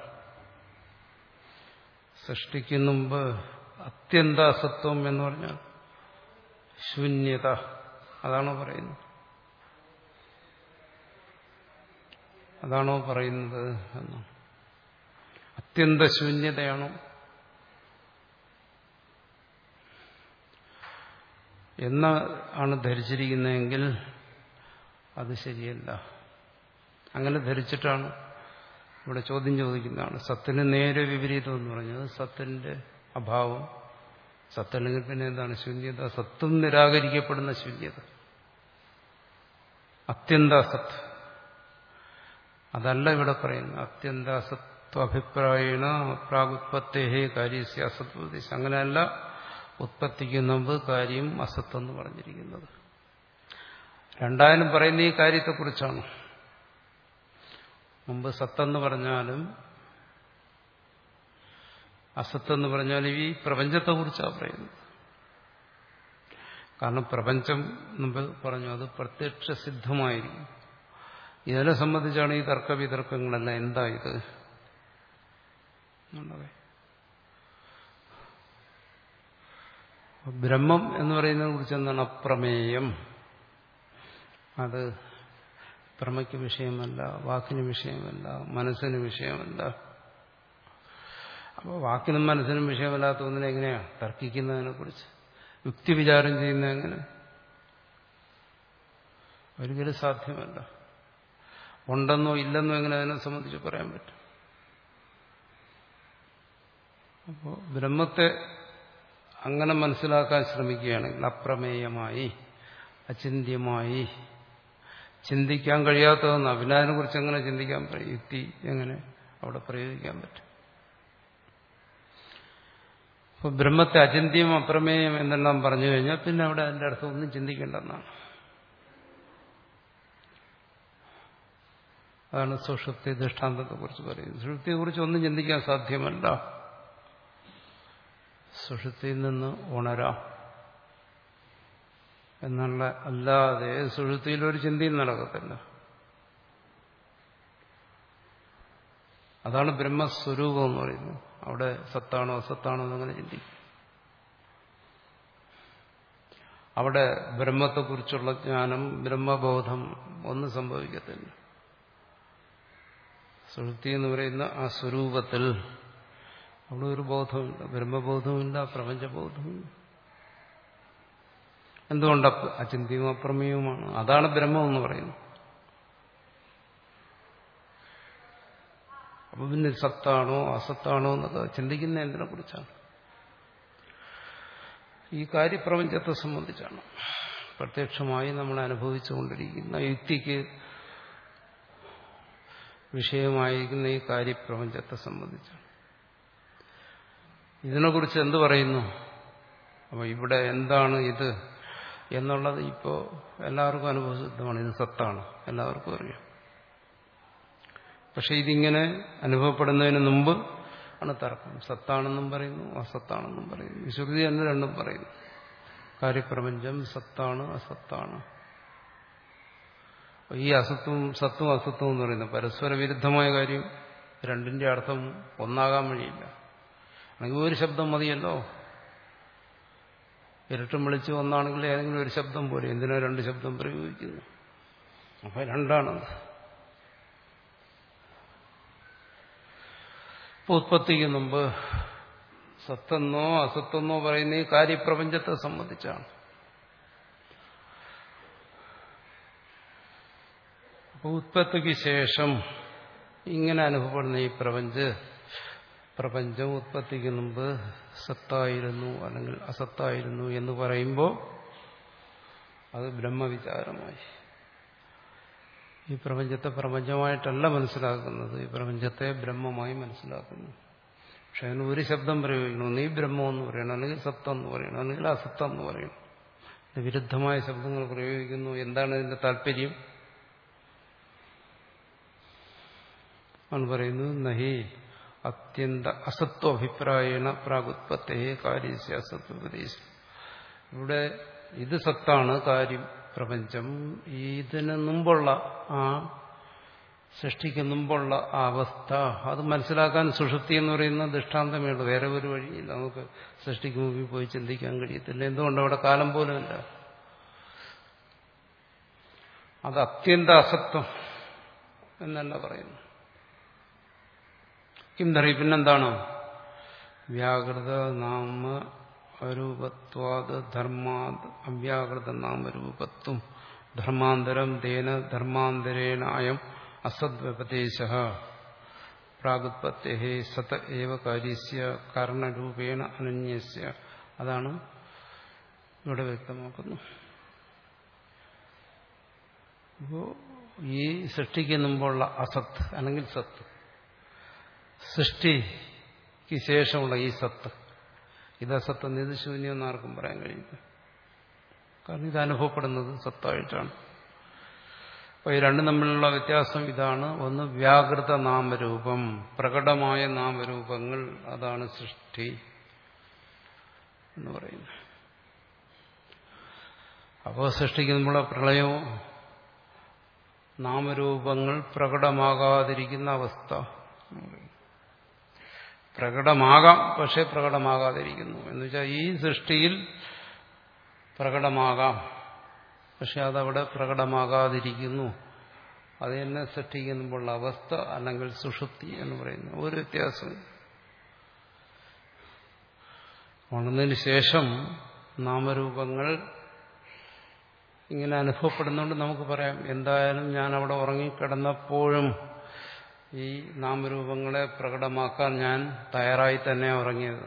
സൃഷ്ടിക്ക് മുമ്പ് അത്യന്ത അസത്വം എന്ന് പറഞ്ഞാൽ ശൂന്യത, അതാണോ പറയുന്നത്? അതാണോ പറയുന്നത് എന്ന്? അത്യന്ത ശൂന്യതയാണോ? എന്ന് ആണ് ധരിച്ചിരിക്കുന്നതെങ്കിൽ അത് ശരിയല്ല. അങ്ങനെ ധരിച്ചിട്ടാണ് ഇവിടെ ചോദ്യം ചോദിക്കുന്നതാണ്. സത്തിന് നേരെ വിപരീതം എന്ന് പറഞ്ഞത് സത്തിന്റെ അഭാവം. സത്തല്ലെങ്കിൽ പിന്നെ എന്താണ്? ശൂന്യത. സത്തും നിരാകരിക്കപ്പെടുന്ന ശൂന്യത, അത്യന്താസത്ത്. അതല്ല ഇവിടെ പറയുന്നത്. അത്യന്താസത്വഭിപ്രായേണ പ്രാഗുത്പത്തേ കാര്യസ്യ അസത്വദേശ. അങ്ങനെയല്ല ഉത്പത്തിക്ക് മുമ്പ് കാര്യം അസത്തെന്ന് പറഞ്ഞിരിക്കുന്നത്. രണ്ടായാലും പറയുന്ന ഈ കാര്യത്തെക്കുറിച്ചാണ്. മുമ്പ് സത്തെന്ന് പറഞ്ഞാലും അസത്തെന്ന് പറഞ്ഞാലും ഈ പ്രപഞ്ചത്തെക്കുറിച്ചാണ് പറയുന്നത്. കാരണം പ്രപഞ്ചം മുമ്പ് പറഞ്ഞു അത് പ്രത്യക്ഷ സിദ്ധമായിരിക്കും. ഇതിനെ സംബന്ധിച്ചാണ് ഈ തർക്കവിതർക്കങ്ങളെല്ലാം. എന്താ ഇത്? ബ്രഹ്മം എന്ന് പറയുന്നതിനെ കുറിച്ച് എന്താണ്? അപ്രമേയം. അത് പ്രമയ്ക്ക് വിഷയമല്ല, വാക്കിന് വിഷയമല്ല, മനസ്സിന് വിഷയമല്ല. അപ്പോൾ വാക്കിനും മനസ്സിനും വിഷയമല്ലാത്ത ഒന്നിനെ എങ്ങനെയാ തർക്കിക്കുന്നതിനെ കുറിച്ച് യുക്തി വിചാരം ചെയ്യുന്നത്? എങ്ങനെ? ഒരിക്കലും സാധ്യമല്ല. ഉണ്ടെന്നോ ഇല്ലെന്നോ എങ്ങനെ അതിനെ സംബന്ധിച്ച് പറയാൻ പറ്റും? അപ്പോൾ ബ്രഹ്മത്തെ അങ്ങനെ മനസ്സിലാക്കാൻ ശ്രമിക്കുകയാണെങ്കിൽ അപ്രമേയമായി, അചിന്ത്യമായി, ചിന്തിക്കാൻ കഴിയാത്തതെന്ന്. പിന്നെ അതിനെക്കുറിച്ച് എങ്ങനെ ചിന്തിക്കാൻ പറയും? യുക്തി എങ്ങനെ അവിടെ പ്രയോഗിക്കാൻ പറ്റും? അപ്പൊ ബ്രഹ്മത്തെ അചിന്യം അപ്രമേയം എന്നെല്ലാം പറഞ്ഞു കഴിഞ്ഞാൽ പിന്നെ അവിടെ അതിന്റെ അർത്ഥം ഒന്നും ചിന്തിക്കേണ്ടെന്നാണ്. അതാണ് സുഷുപ്തി ദൃഷ്ടാന്തത്തെക്കുറിച്ച് പറയുന്നത്. സുഷുപ്തിയെക്കുറിച്ച് ഒന്നും ചിന്തിക്കാൻ സാധ്യമല്ല. സുഷുപ്തിയിൽ നിന്ന് ഉണരാം എന്നുള്ള അല്ലാതെ സുഷുപ്തിയിലൊരു ചിന്തയും നടക്കത്തില്ല. അതാണ് ബ്രഹ്മസ്വരൂപം എന്ന് പറയുന്നത്. അവിടെ സത്താണോ അസത്താണോ എന്നങ്ങനെ ചിന്തിക്കും. അവിടെ ബ്രഹ്മത്തെക്കുറിച്ചുള്ള ജ്ഞാനം, ബ്രഹ്മബോധം ഒന്നും സംഭവിക്കത്തില്ല. സുഷുപ്തി എന്ന് പറയുന്ന ആ സ്വരൂപത്തിൽ അവിടെ ഒരു ബോധമില്ല, ബ്രഹ്മബോധവുമില്ല, പ്രപഞ്ചബോധവുമില്ല. എന്തുകൊണ്ട്? അചിന്ത്യവും അപ്രമേയവുമാണ്. അതാണ് ബ്രഹ്മം എന്ന് പറയുന്നത്. അപ്പൊ പിന്നെ സത്താണോ അസത്താണോ എന്നൊക്കെ ചിന്തിക്കുന്ന എന്തിനെ കുറിച്ചാണ്? ഈ കാര്യപ്രപഞ്ചത്തെ സംബന്ധിച്ചാണ്. പ്രത്യക്ഷമായി നമ്മൾ അനുഭവിച്ചുകൊണ്ടിരിക്കുന്ന യുക്തിക്ക് വിഷയമായിരിക്കുന്ന ഈ കാര്യപ്രപഞ്ചത്തെ സംബന്ധിച്ചാണ്. ഇതിനെക്കുറിച്ച് എന്ത് പറയുന്നു? അപ്പൊ ഇവിടെ എന്താണ് ഇത് എന്നുള്ളത് ഇപ്പോൾ എല്ലാവർക്കും അനുഭവസിദ്ധമാണ്. ഇത് സത്താണ്, എല്ലാവർക്കും അറിയാം. പക്ഷെ ഇതിങ്ങനെ അനുഭവപ്പെടുന്നതിന് മുമ്പ് ആണ് തർക്കം. സത്താണെന്നും പറയുന്നു, അസത്താണെന്നും പറയുന്നു. ശ്രുതി തന്നെ രണ്ടും പറയുന്നു. കാര്യപ്രപഞ്ചം സത്താണ്, അസത്താണ്. ഈ അസത്വം സത്വം അസത്വം എന്ന് പറയുന്നത് പരസ്പര വിരുദ്ധമായ കാര്യം. രണ്ടിന്റെ അർത്ഥം ഒന്നാകാൻ വഴിയില്ല. അല്ലെങ്കിൽ ഒരു ശബ്ദം മതിയല്ലോ. ഇരട്ടും വെളിച്ചം ഒന്നാണെങ്കിൽ ഏതെങ്കിലും ഒരു ശബ്ദം പോലെ എന്തിനാ രണ്ട് ശബ്ദം പ്രയോഗിക്കുന്നു? അപ്പൊ രണ്ടാണത്. ഉത്പത്തിക്ക് മുമ്പ് സത്തെന്നോ അസത്തെന്നോ പറയുന്ന ഈ കാര്യപ്രപഞ്ചത്തെ സംബന്ധിച്ചാണ്. ഉത്പത്തിക്ക് ശേഷം ഇങ്ങനെ അനുഭവപ്പെടുന്ന ഈ പ്രപഞ്ച പ്രപഞ്ചം ഉത്പത്തിക്ക് മുമ്പ് സത്തായിരുന്നു അല്ലെങ്കിൽ അസത്തായിരുന്നു എന്ന് പറയുമ്പോൾ അത് ബ്രഹ്മവിചാരമായി. ഈ പ്രപഞ്ചത്തെ പ്രപഞ്ചമായിട്ടല്ല മനസ്സിലാക്കുന്നത്, ഈ പ്രപഞ്ചത്തെ ബ്രഹ്മമായി മനസ്സിലാക്കുന്നു. പക്ഷെ അതിന് ഒരു ശബ്ദം പ്രയോഗിക്കണം. നീ ബ്രഹ്മം എന്ന് പറയണം, അല്ലെങ്കിൽ സത്തം എന്ന് പറയണം, അല്ലെങ്കിൽ അസത്തം എന്ന് പറയണം. വിരുദ്ധമായ ശബ്ദങ്ങൾ പ്രയോഗിക്കുന്നു. എന്താണ് ഇതിന്റെ താല്പര്യം? ആണ് പറയുന്നത് നഹി അത്യന്ത അസത്വഭിപ്രായേണ പ്രാഗുത്പത്തേ കാര്യസ്യ അസത്വോപദേശം. ഇവിടെ ഇത് സത്താണ്, കാര്യം പ്രപഞ്ചം. ഇതിന് മുമ്പുള്ള ആ സൃഷ്ടിക്ക് മുമ്പുള്ള ആ അവസ്ഥ അത് മനസ്സിലാക്കാൻ സുഷുപ്തി എന്ന് പറയുന്ന ദൃഷ്ടാന്തമേയുള്ളൂ. വേറെ ഒരു വഴിയില്ല. നമുക്ക് സൃഷ്ടിക്ക് മുമ്പിൽ പോയി ചിന്തിക്കാൻ കഴിയത്തില്ല. എന്തുകൊണ്ട്? അവിടെ കാലം പോലുമില്ല. അത് അത്യന്ത അസത്വം എന്നല്ല പറയുന്നു. കിംതറി പിന്നെന്താണ്? വ്യാകൃത നാമ അരൂപത്വാത് ധർമാത് അവ്യാകൃത നാമരൂപത്വം ധർമാന്തരം തേന ധർമാന്തരേണ അയം അസദ്വ്യപദേശ പ്രാഗുത്പത്തേ സത ഏവ കാര്യസ്യ കാരണരൂപേണ അനന്യസ്യ. അതാണ് ഇവിടെ വ്യക്തമാക്കുന്നു. അപ്പോൾ ഈ സൃഷ്ടിക്ക് മുമ്പുള്ള അസത്ത് അല്ലെങ്കിൽ സത്ത്, സൃഷ്ടിക്ക് ശേഷമുള്ള ഈ സത്ത്, ഇത് അസത്ത് ഇത് ശൂന്യം എന്ന് ആർക്കും പറയാൻ കഴിയില്ല. കാരണം ഇത് അനുഭവപ്പെടുന്നത് സത്തായിട്ടാണ്. അപ്പോൾ ഈ രണ്ടും തമ്മിലുള്ള വ്യത്യാസം ഇതാണ്. ഒന്ന് വ്യാകൃത നാമരൂപം, പ്രകടമായ നാമരൂപങ്ങൾ, അതാണ് സൃഷ്ടി എന്ന് പറയുന്നത്. അപ്പോൾ സൃഷ്ടിക്ക് മുമ്പുള്ള പ്രളയവും നാമരൂപങ്ങൾ പ്രകടമാകാതിരിക്കുന്ന അവസ്ഥ. പ്രകടമാകാം, പക്ഷെ പ്രകടമാകാതിരിക്കുന്നു എന്ന് വെച്ചാൽ ഈ സൃഷ്ടിയിൽ പ്രകടമാകാം, പക്ഷെ അതവിടെ പ്രകടമാകാതിരിക്കുന്നു. അത് തന്നെ സൃഷ്ടിക്കുമ്പോഴുള്ള അവസ്ഥ അല്ലെങ്കിൽ സുഷുപ്തി എന്ന് പറയുന്നു. ഒരു വ്യത്യാസം. ഉണർന്നതിന് ശേഷം നാമരൂപങ്ങൾ ഇങ്ങനെ അനുഭവപ്പെടുന്നതുകൊണ്ട് നമുക്ക് പറയാം, എന്തായാലും ഞാൻ അവിടെ ഉറങ്ങിക്കിടന്നപ്പോഴും ഈ നാമരൂപങ്ങളെ പ്രകടമാക്കാൻ ഞാൻ തയ്യാറായി തന്നെ ഉറങ്ങിയത്.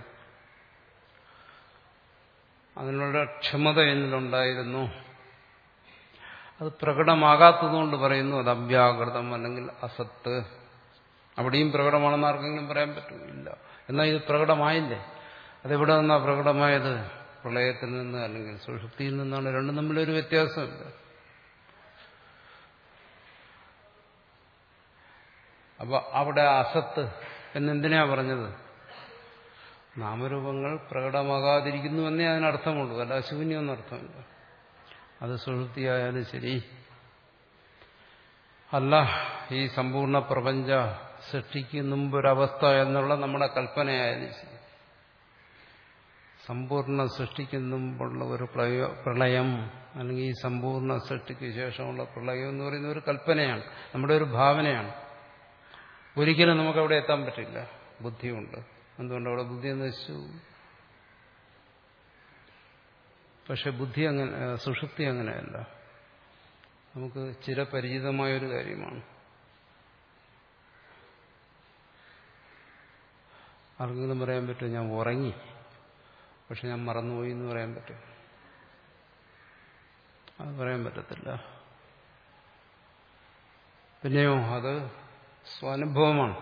അതിനുള്ള ക്ഷമത എന്നിലുണ്ടായിരുന്നു. അത് പ്രകടമാകാത്തതുകൊണ്ട് പറയുന്നു അത് അവ്യാകൃതം അല്ലെങ്കിൽ അസത്ത്. അവിടെയും പ്രകടമാണെന്ന് ആർക്കെങ്കിലും പറയാൻ പറ്റില്ല. എന്നാൽ ഇത് പ്രകടമായില്ലേ? അതെവിടെ നിന്നാ പ്രകടമായത്? പ്രളയത്തിൽ നിന്ന് അല്ലെങ്കിൽ സുഷുപ്തിയിൽ നിന്നാണ്. രണ്ടും തമ്മിലൊരു വ്യത്യാസമില്ല. അപ്പൊ അവിടെ അസത്ത് എന്നെന്തിനാ പറഞ്ഞത്? നാമരൂപങ്ങൾ പ്രകടമാകാതിരിക്കുന്നു എന്നേ അതിനർത്ഥമുള്ളൂ, അല്ല ശൂന്യം അർത്ഥമില്ല. അത് സുഷുപ്തിയായാലും ശരി, അല്ല ഈ സമ്പൂർണ്ണ പ്രപഞ്ച സൃഷ്ടിക്ക് മുമ്പൊരവസ്ഥ എന്നുള്ള നമ്മുടെ കൽപ്പനയായാലും ശരി, സമ്പൂർണ്ണ സൃഷ്ടിക്ക് മുമ്പുള്ള ഒരു പ്രളയം അല്ലെങ്കിൽ ഈ സമ്പൂർണ്ണ സൃഷ്ടിക്ക് ശേഷമുള്ള പ്രളയം എന്ന് പറയുന്ന ഒരു കൽപ്പനയാണ്, നമ്മുടെ ഒരു ഭാവനയാണ്. ഒരിക്കലും നമുക്കവിടെ എത്താൻ പറ്റില്ല. ബുദ്ധിയുണ്ട്, എന്തുകൊണ്ട് അവിടെ ബുദ്ധി നശിച്ചു. പക്ഷെ ബുദ്ധി അങ്ങനെ, സുഷുപ്തി അങ്ങനെയല്ല, നമുക്ക് ചിരപരിചിതമായൊരു കാര്യമാണ്. ആർക്കെങ്കിലും പറയാൻ പറ്റുമോ ഞാൻ ഉറങ്ങി പക്ഷെ ഞാൻ മറന്നുപോയി എന്ന് പറയാൻ പറ്റും? അത് പറയാൻ പറ്റത്തില്ല. പിന്നെയോ അത് സ്വാനുഭവമാണ്.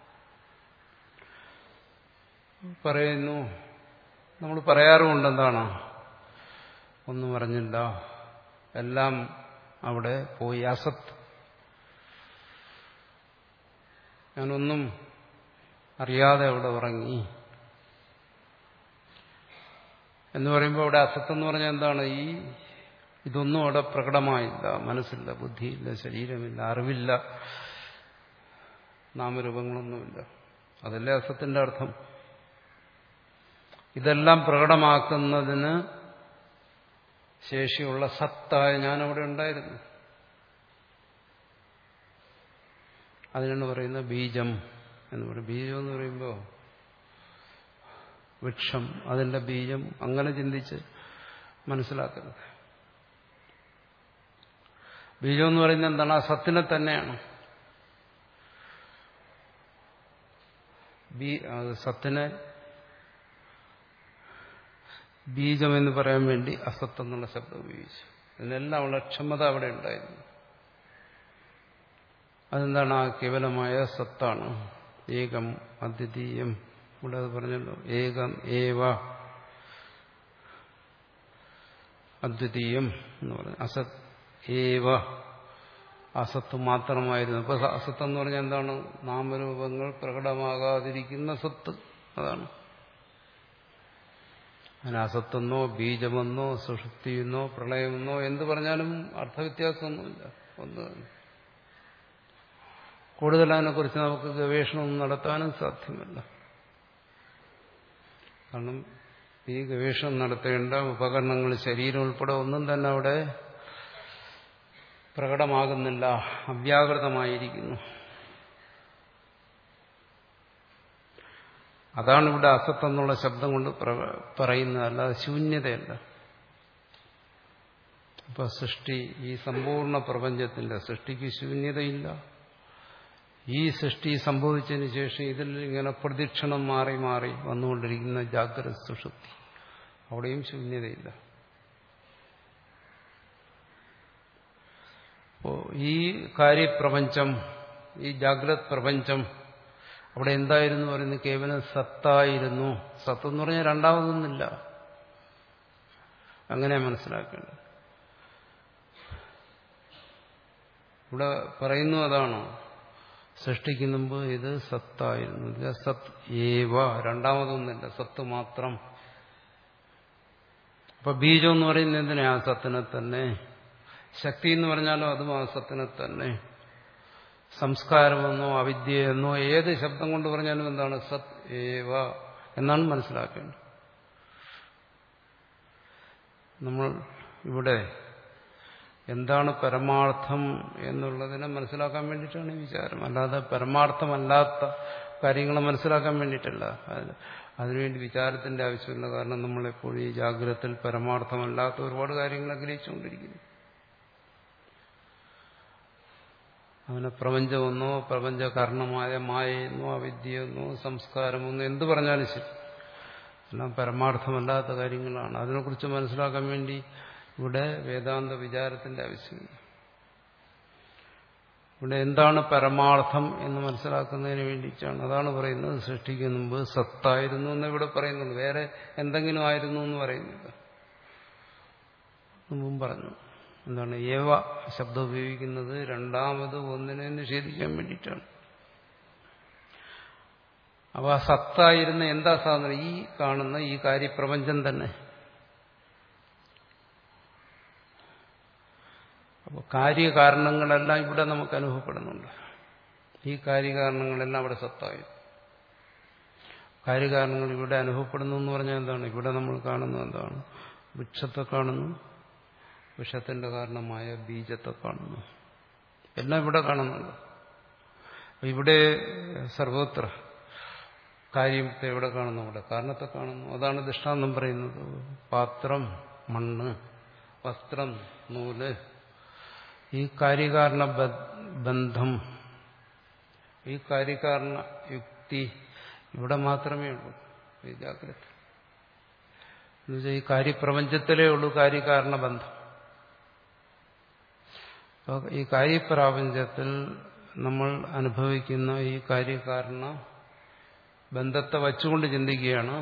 പറയുന്നു, നമ്മൾ പറയാറുമുണ്ട്, എന്താണ്, ഒന്നും അറിഞ്ഞില്ല, എല്ലാം അവിടെ പോയി, അസത്ത്, ഞാനൊന്നും അറിയാതെ അവിടെ ഉറങ്ങി എന്ന് പറയുമ്പോൾ അവിടെ അസത്തെന്ന് പറഞ്ഞാൽ എന്താണ്? ഈ ഇതൊന്നും അവിടെ പ്രകടമായില്ല, മനസ്സില്ല, ബുദ്ധിയില്ല, ശരീരമില്ല, അറിവില്ല, നാമരൂപങ്ങളൊന്നുമില്ല. അതല്ലേ അസത്തിന്റെ അർത്ഥം. ഇതെല്ലാം പ്രകടമാക്കുന്നതിന് ശേഷിയുള്ള സത്തായ ഞാനവിടെ ഉണ്ടായിരുന്നു. അതിനാണ് പറയുന്നത് ബീജം എന്ന് പറയും. ബീജം എന്ന് പറയുമ്പോൾ വൃക്ഷം, അതിന്റെ ബീജം, അങ്ങനെ ചിന്തിച്ച് മനസ്സിലാക്കരുത്. ബീജം എന്ന് പറയുന്നത് എന്താണ്? ആ സത്തിനെ തന്നെയാണ്. സത്തിനെ ബീജം എന്ന് പറയാൻ വേണ്ടി അസത്ത് എന്നുള്ള ശബ്ദം ഉപയോഗിച്ചു. ഇതിനെല്ലാം ഉള്ള ക്ഷമത അവിടെ ഉണ്ടായിരുന്നു. അതെന്താണ്? ആ കേവലമായ സത്താണ്. ഏകം അദ്വിതീയം. ഇവിടെ അത് പറഞ്ഞല്ലോ, ഏകം ഏവ അദ്വിതീയം എന്ന് പറഞ്ഞു. അസത് ഏവ, അസത്ത് മാത്രമായിരുന്നു. അപ്പൊ അസത്ത് എന്ന് പറഞ്ഞാൽ എന്താണ്? നാമരൂപങ്ങൾ പ്രകടമാകാതിരിക്കുന്ന സത്ത്, അതാണ്. അതിന് അസത്തെന്നോ ബീജമെന്നോ സുഷുപ്തിയെന്നോ പ്രളയമെന്നോ എന്ത് പറഞ്ഞാലും അർത്ഥവ്യത്യാസമൊന്നുമില്ല, ഒന്ന്. കൂടുതൽ അതിനെക്കുറിച്ച് നമുക്ക് ഗവേഷണമൊന്നും നടത്താനും സാധ്യമല്ല. കാരണം ഈ ഗവേഷണം നടത്തേണ്ട ഉപകരണങ്ങൾ, ശരീരം ഉൾപ്പെടെ ഒന്നും തന്നെ അവിടെ പ്രകടമാകുന്നില്ല, അവ്യാകൃതമായിരിക്കുന്നു. അതാണ് ഇവിടെ അസത്ത് എന്നുള്ള ശബ്ദം കൊണ്ട് പറയുന്നത്, അല്ലാതെ ശൂന്യതയല്ല. അപ്പൊ സൃഷ്ടി, ഈ സമ്പൂർണ്ണ പ്രപഞ്ചത്തിന്റെ സൃഷ്ടിക്ക് ശൂന്യതയില്ല. ഈ സൃഷ്ടി സംഭവിച്ചതിന് ശേഷം ഇതിൽ ഇങ്ങനെ പ്രദക്ഷിണം മാറി മാറി വന്നുകൊണ്ടിരിക്കുന്ന ജാഗ്രത സുഷുപ്തി, അവിടെയും ശൂന്യതയില്ല. അപ്പോ ഈ കാര്യപ്രപഞ്ചം, ഈ ജാഗ്രത് പ്രപഞ്ചം അവിടെ എന്തായിരുന്നു പറയുന്നത്? കേവലം സത്തായിരുന്നു. സത്തെന്ന് പറഞ്ഞാൽ രണ്ടാമതൊന്നുമില്ല, അങ്ങനെ മനസ്സിലാക്കേണ്ടത്. ഇവിടെ പറയുന്നു അതാണ്, സൃഷ്ടിക്ക് മുമ്പ് ഇത് സത്തായിരുന്നു. സത് ഏവ, രണ്ടാമതൊന്നുമില്ല, സത്ത് മാത്രം. അപ്പൊ ബീജം എന്ന് പറയുന്നത് എന്തിനാ? ആ സത്തിനെ തന്നെ. ശക്തി എന്ന് പറഞ്ഞാലോ അതും ആ സത്തിനെ തന്നെ. സംസ്കാരമെന്നോ അവിദ്യയെന്നോ ഏത് ശബ്ദം കൊണ്ട് പറഞ്ഞാലും എന്താണ്? സത് ഏവ എന്നാണ് മനസ്സിലാക്കേണ്ടത്. നമ്മൾ ഇവിടെ എന്താണ് പരമാർത്ഥം എന്നുള്ളതിനെ മനസ്സിലാക്കാൻ വേണ്ടിയിട്ടാണ് ഈ വിചാരം, അല്ലാതെ പരമാർത്ഥമല്ലാത്ത കാര്യങ്ങളെ മനസ്സിലാക്കാൻ വേണ്ടിയിട്ടല്ല. അതിനുവേണ്ടി വിചാരത്തിന്റെ ആവശ്യമില്ല. കാരണം നമ്മളെപ്പോഴും ഈ ജാഗ്രതത്തിൽ പരമാർത്ഥമല്ലാത്ത ഒരുപാട് കാര്യങ്ങൾ ആഗ്രഹിച്ചുകൊണ്ടിരിക്കുന്നു. അങ്ങനെ പ്രപഞ്ചമെന്നോ പ്രപഞ്ച കാരണമായ മായയെന്നോ അവിദ്യയെന്നോ സംസ്കാരമെന്നോ എന്ത് പറഞ്ഞാലും ശരി, എല്ലാം പരമാർത്ഥമല്ലാത്ത കാര്യങ്ങളാണ്. അതിനെക്കുറിച്ച് മനസ്സിലാക്കാൻ വേണ്ടി ഇവിടെ വേദാന്ത വിചാരത്തിന്റെ ആവശ്യമില്ല. ഇവിടെ എന്താണ് പരമാർത്ഥം എന്ന് മനസ്സിലാക്കുന്നതിന് വേണ്ടിയിട്ടാണ്. അതാണ് പറയുന്നത്, സൃഷ്ടിക്ക് മുമ്പ് സത്തായിരുന്നു എന്ന് ഇവിടെ പറയുന്നുള്ളൂ, വേറെ എന്തെങ്കിലും ആയിരുന്നു എന്ന് പറയുന്നില്ല. മുമ്പും പറഞ്ഞു, എന്താണ് ഏവ ശബ്ദം ഉപയോഗിക്കുന്നത് രണ്ടാമത് ഒന്നിനെ നിഷേധിക്കാൻ വേണ്ടിയിട്ടാണ്. അപ്പൊ ആ സത്തായിരുന്ന എന്താ സാധനം? ഈ കാണുന്ന ഈ കാര്യപ്രപഞ്ചം തന്നെ. അപ്പോൾ കാര്യകാരണങ്ങളെല്ലാം ഇവിടെ നമുക്ക് അനുഭവപ്പെടുന്നുണ്ട്. ഈ കാര്യകാരണങ്ങളെല്ലാം അവിടെ സത്തായി. കാര്യകാരണങ്ങൾ ഇവിടെ അനുഭവപ്പെടുന്നു എന്ന് പറഞ്ഞാൽ എന്താണ്? ഇവിടെ നമ്മൾ കാണുന്നത് എന്താണ്? വൃക്ഷത്തെ കാണുന്നു, വൃക്ഷത്തിന്റെ കാരണമായ ബീജത്തെ കാണുന്നു, എല്ലാം ഇവിടെ കാണുന്നുണ്ട്. ഇവിടെ സർവത്ര കാര്യത്തെ എവിടെ കാണുന്നു? ഇവിടെ കാരണത്തെ കാണുന്നു. അതാണ് ദൃഷ്ടാന്തം പറയുന്നത്. പാത്രം, മണ്ണ്, വസ്ത്രം, നൂല്, ഈ കാര്യകാരണ ബന്ധം, ഈ കാര്യകാരണ യുക്തി ഇവിടെ മാത്രമേ ഉള്ളൂ. ഈ ജാഗ്രത എന്നുവെച്ചാൽ ഈ കാര്യപ്രപഞ്ചത്തിലേ ഉള്ളൂ കാര്യകാരണ ബന്ധം. ഈ കാര്യപ്രപഞ്ചത്തിൽ നമ്മൾ അനുഭവിക്കുന്ന ഈ കാര്യകാരണ ബന്ധത്തെ വച്ചുകൊണ്ട് ചിന്തിക്കുകയാണ്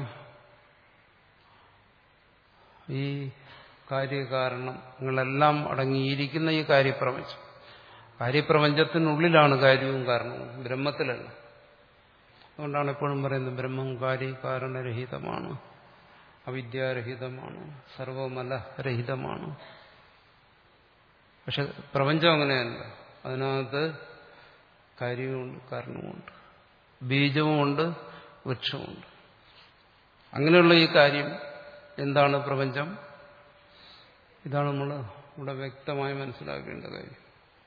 ഈ കാര്യകാരണങ്ങളെല്ലാം അടങ്ങിയിരിക്കുന്ന ഈ കാര്യപ്രപഞ്ചം. കാര്യപ്രപഞ്ചത്തിനുള്ളിലാണ് കാര്യവും കാരണവും, ബ്രഹ്മത്തിലല്ല. അതുകൊണ്ടാണ് എപ്പോഴും പറയുന്നത് ബ്രഹ്മം കാര്യകാരണരഹിതമാണ്, അവിദ്യാരഹിതമാണ്, സർവമലരഹിതമാണ്. പക്ഷെ പ്രപഞ്ചം അങ്ങനെയല്ല. അതിനകത്ത് കാര്യവുമുണ്ട്, കാരണവുമുണ്ട്, ബീജവുമുണ്ട്, വൃക്ഷവുമുണ്ട്. അങ്ങനെയുള്ള ഈ കാര്യം എന്താണ്? പ്രപഞ്ചം. ഇതാണ് നമ്മൾ ഇവിടെ വ്യക്തമായി മനസ്സിലാക്കേണ്ട കാര്യം.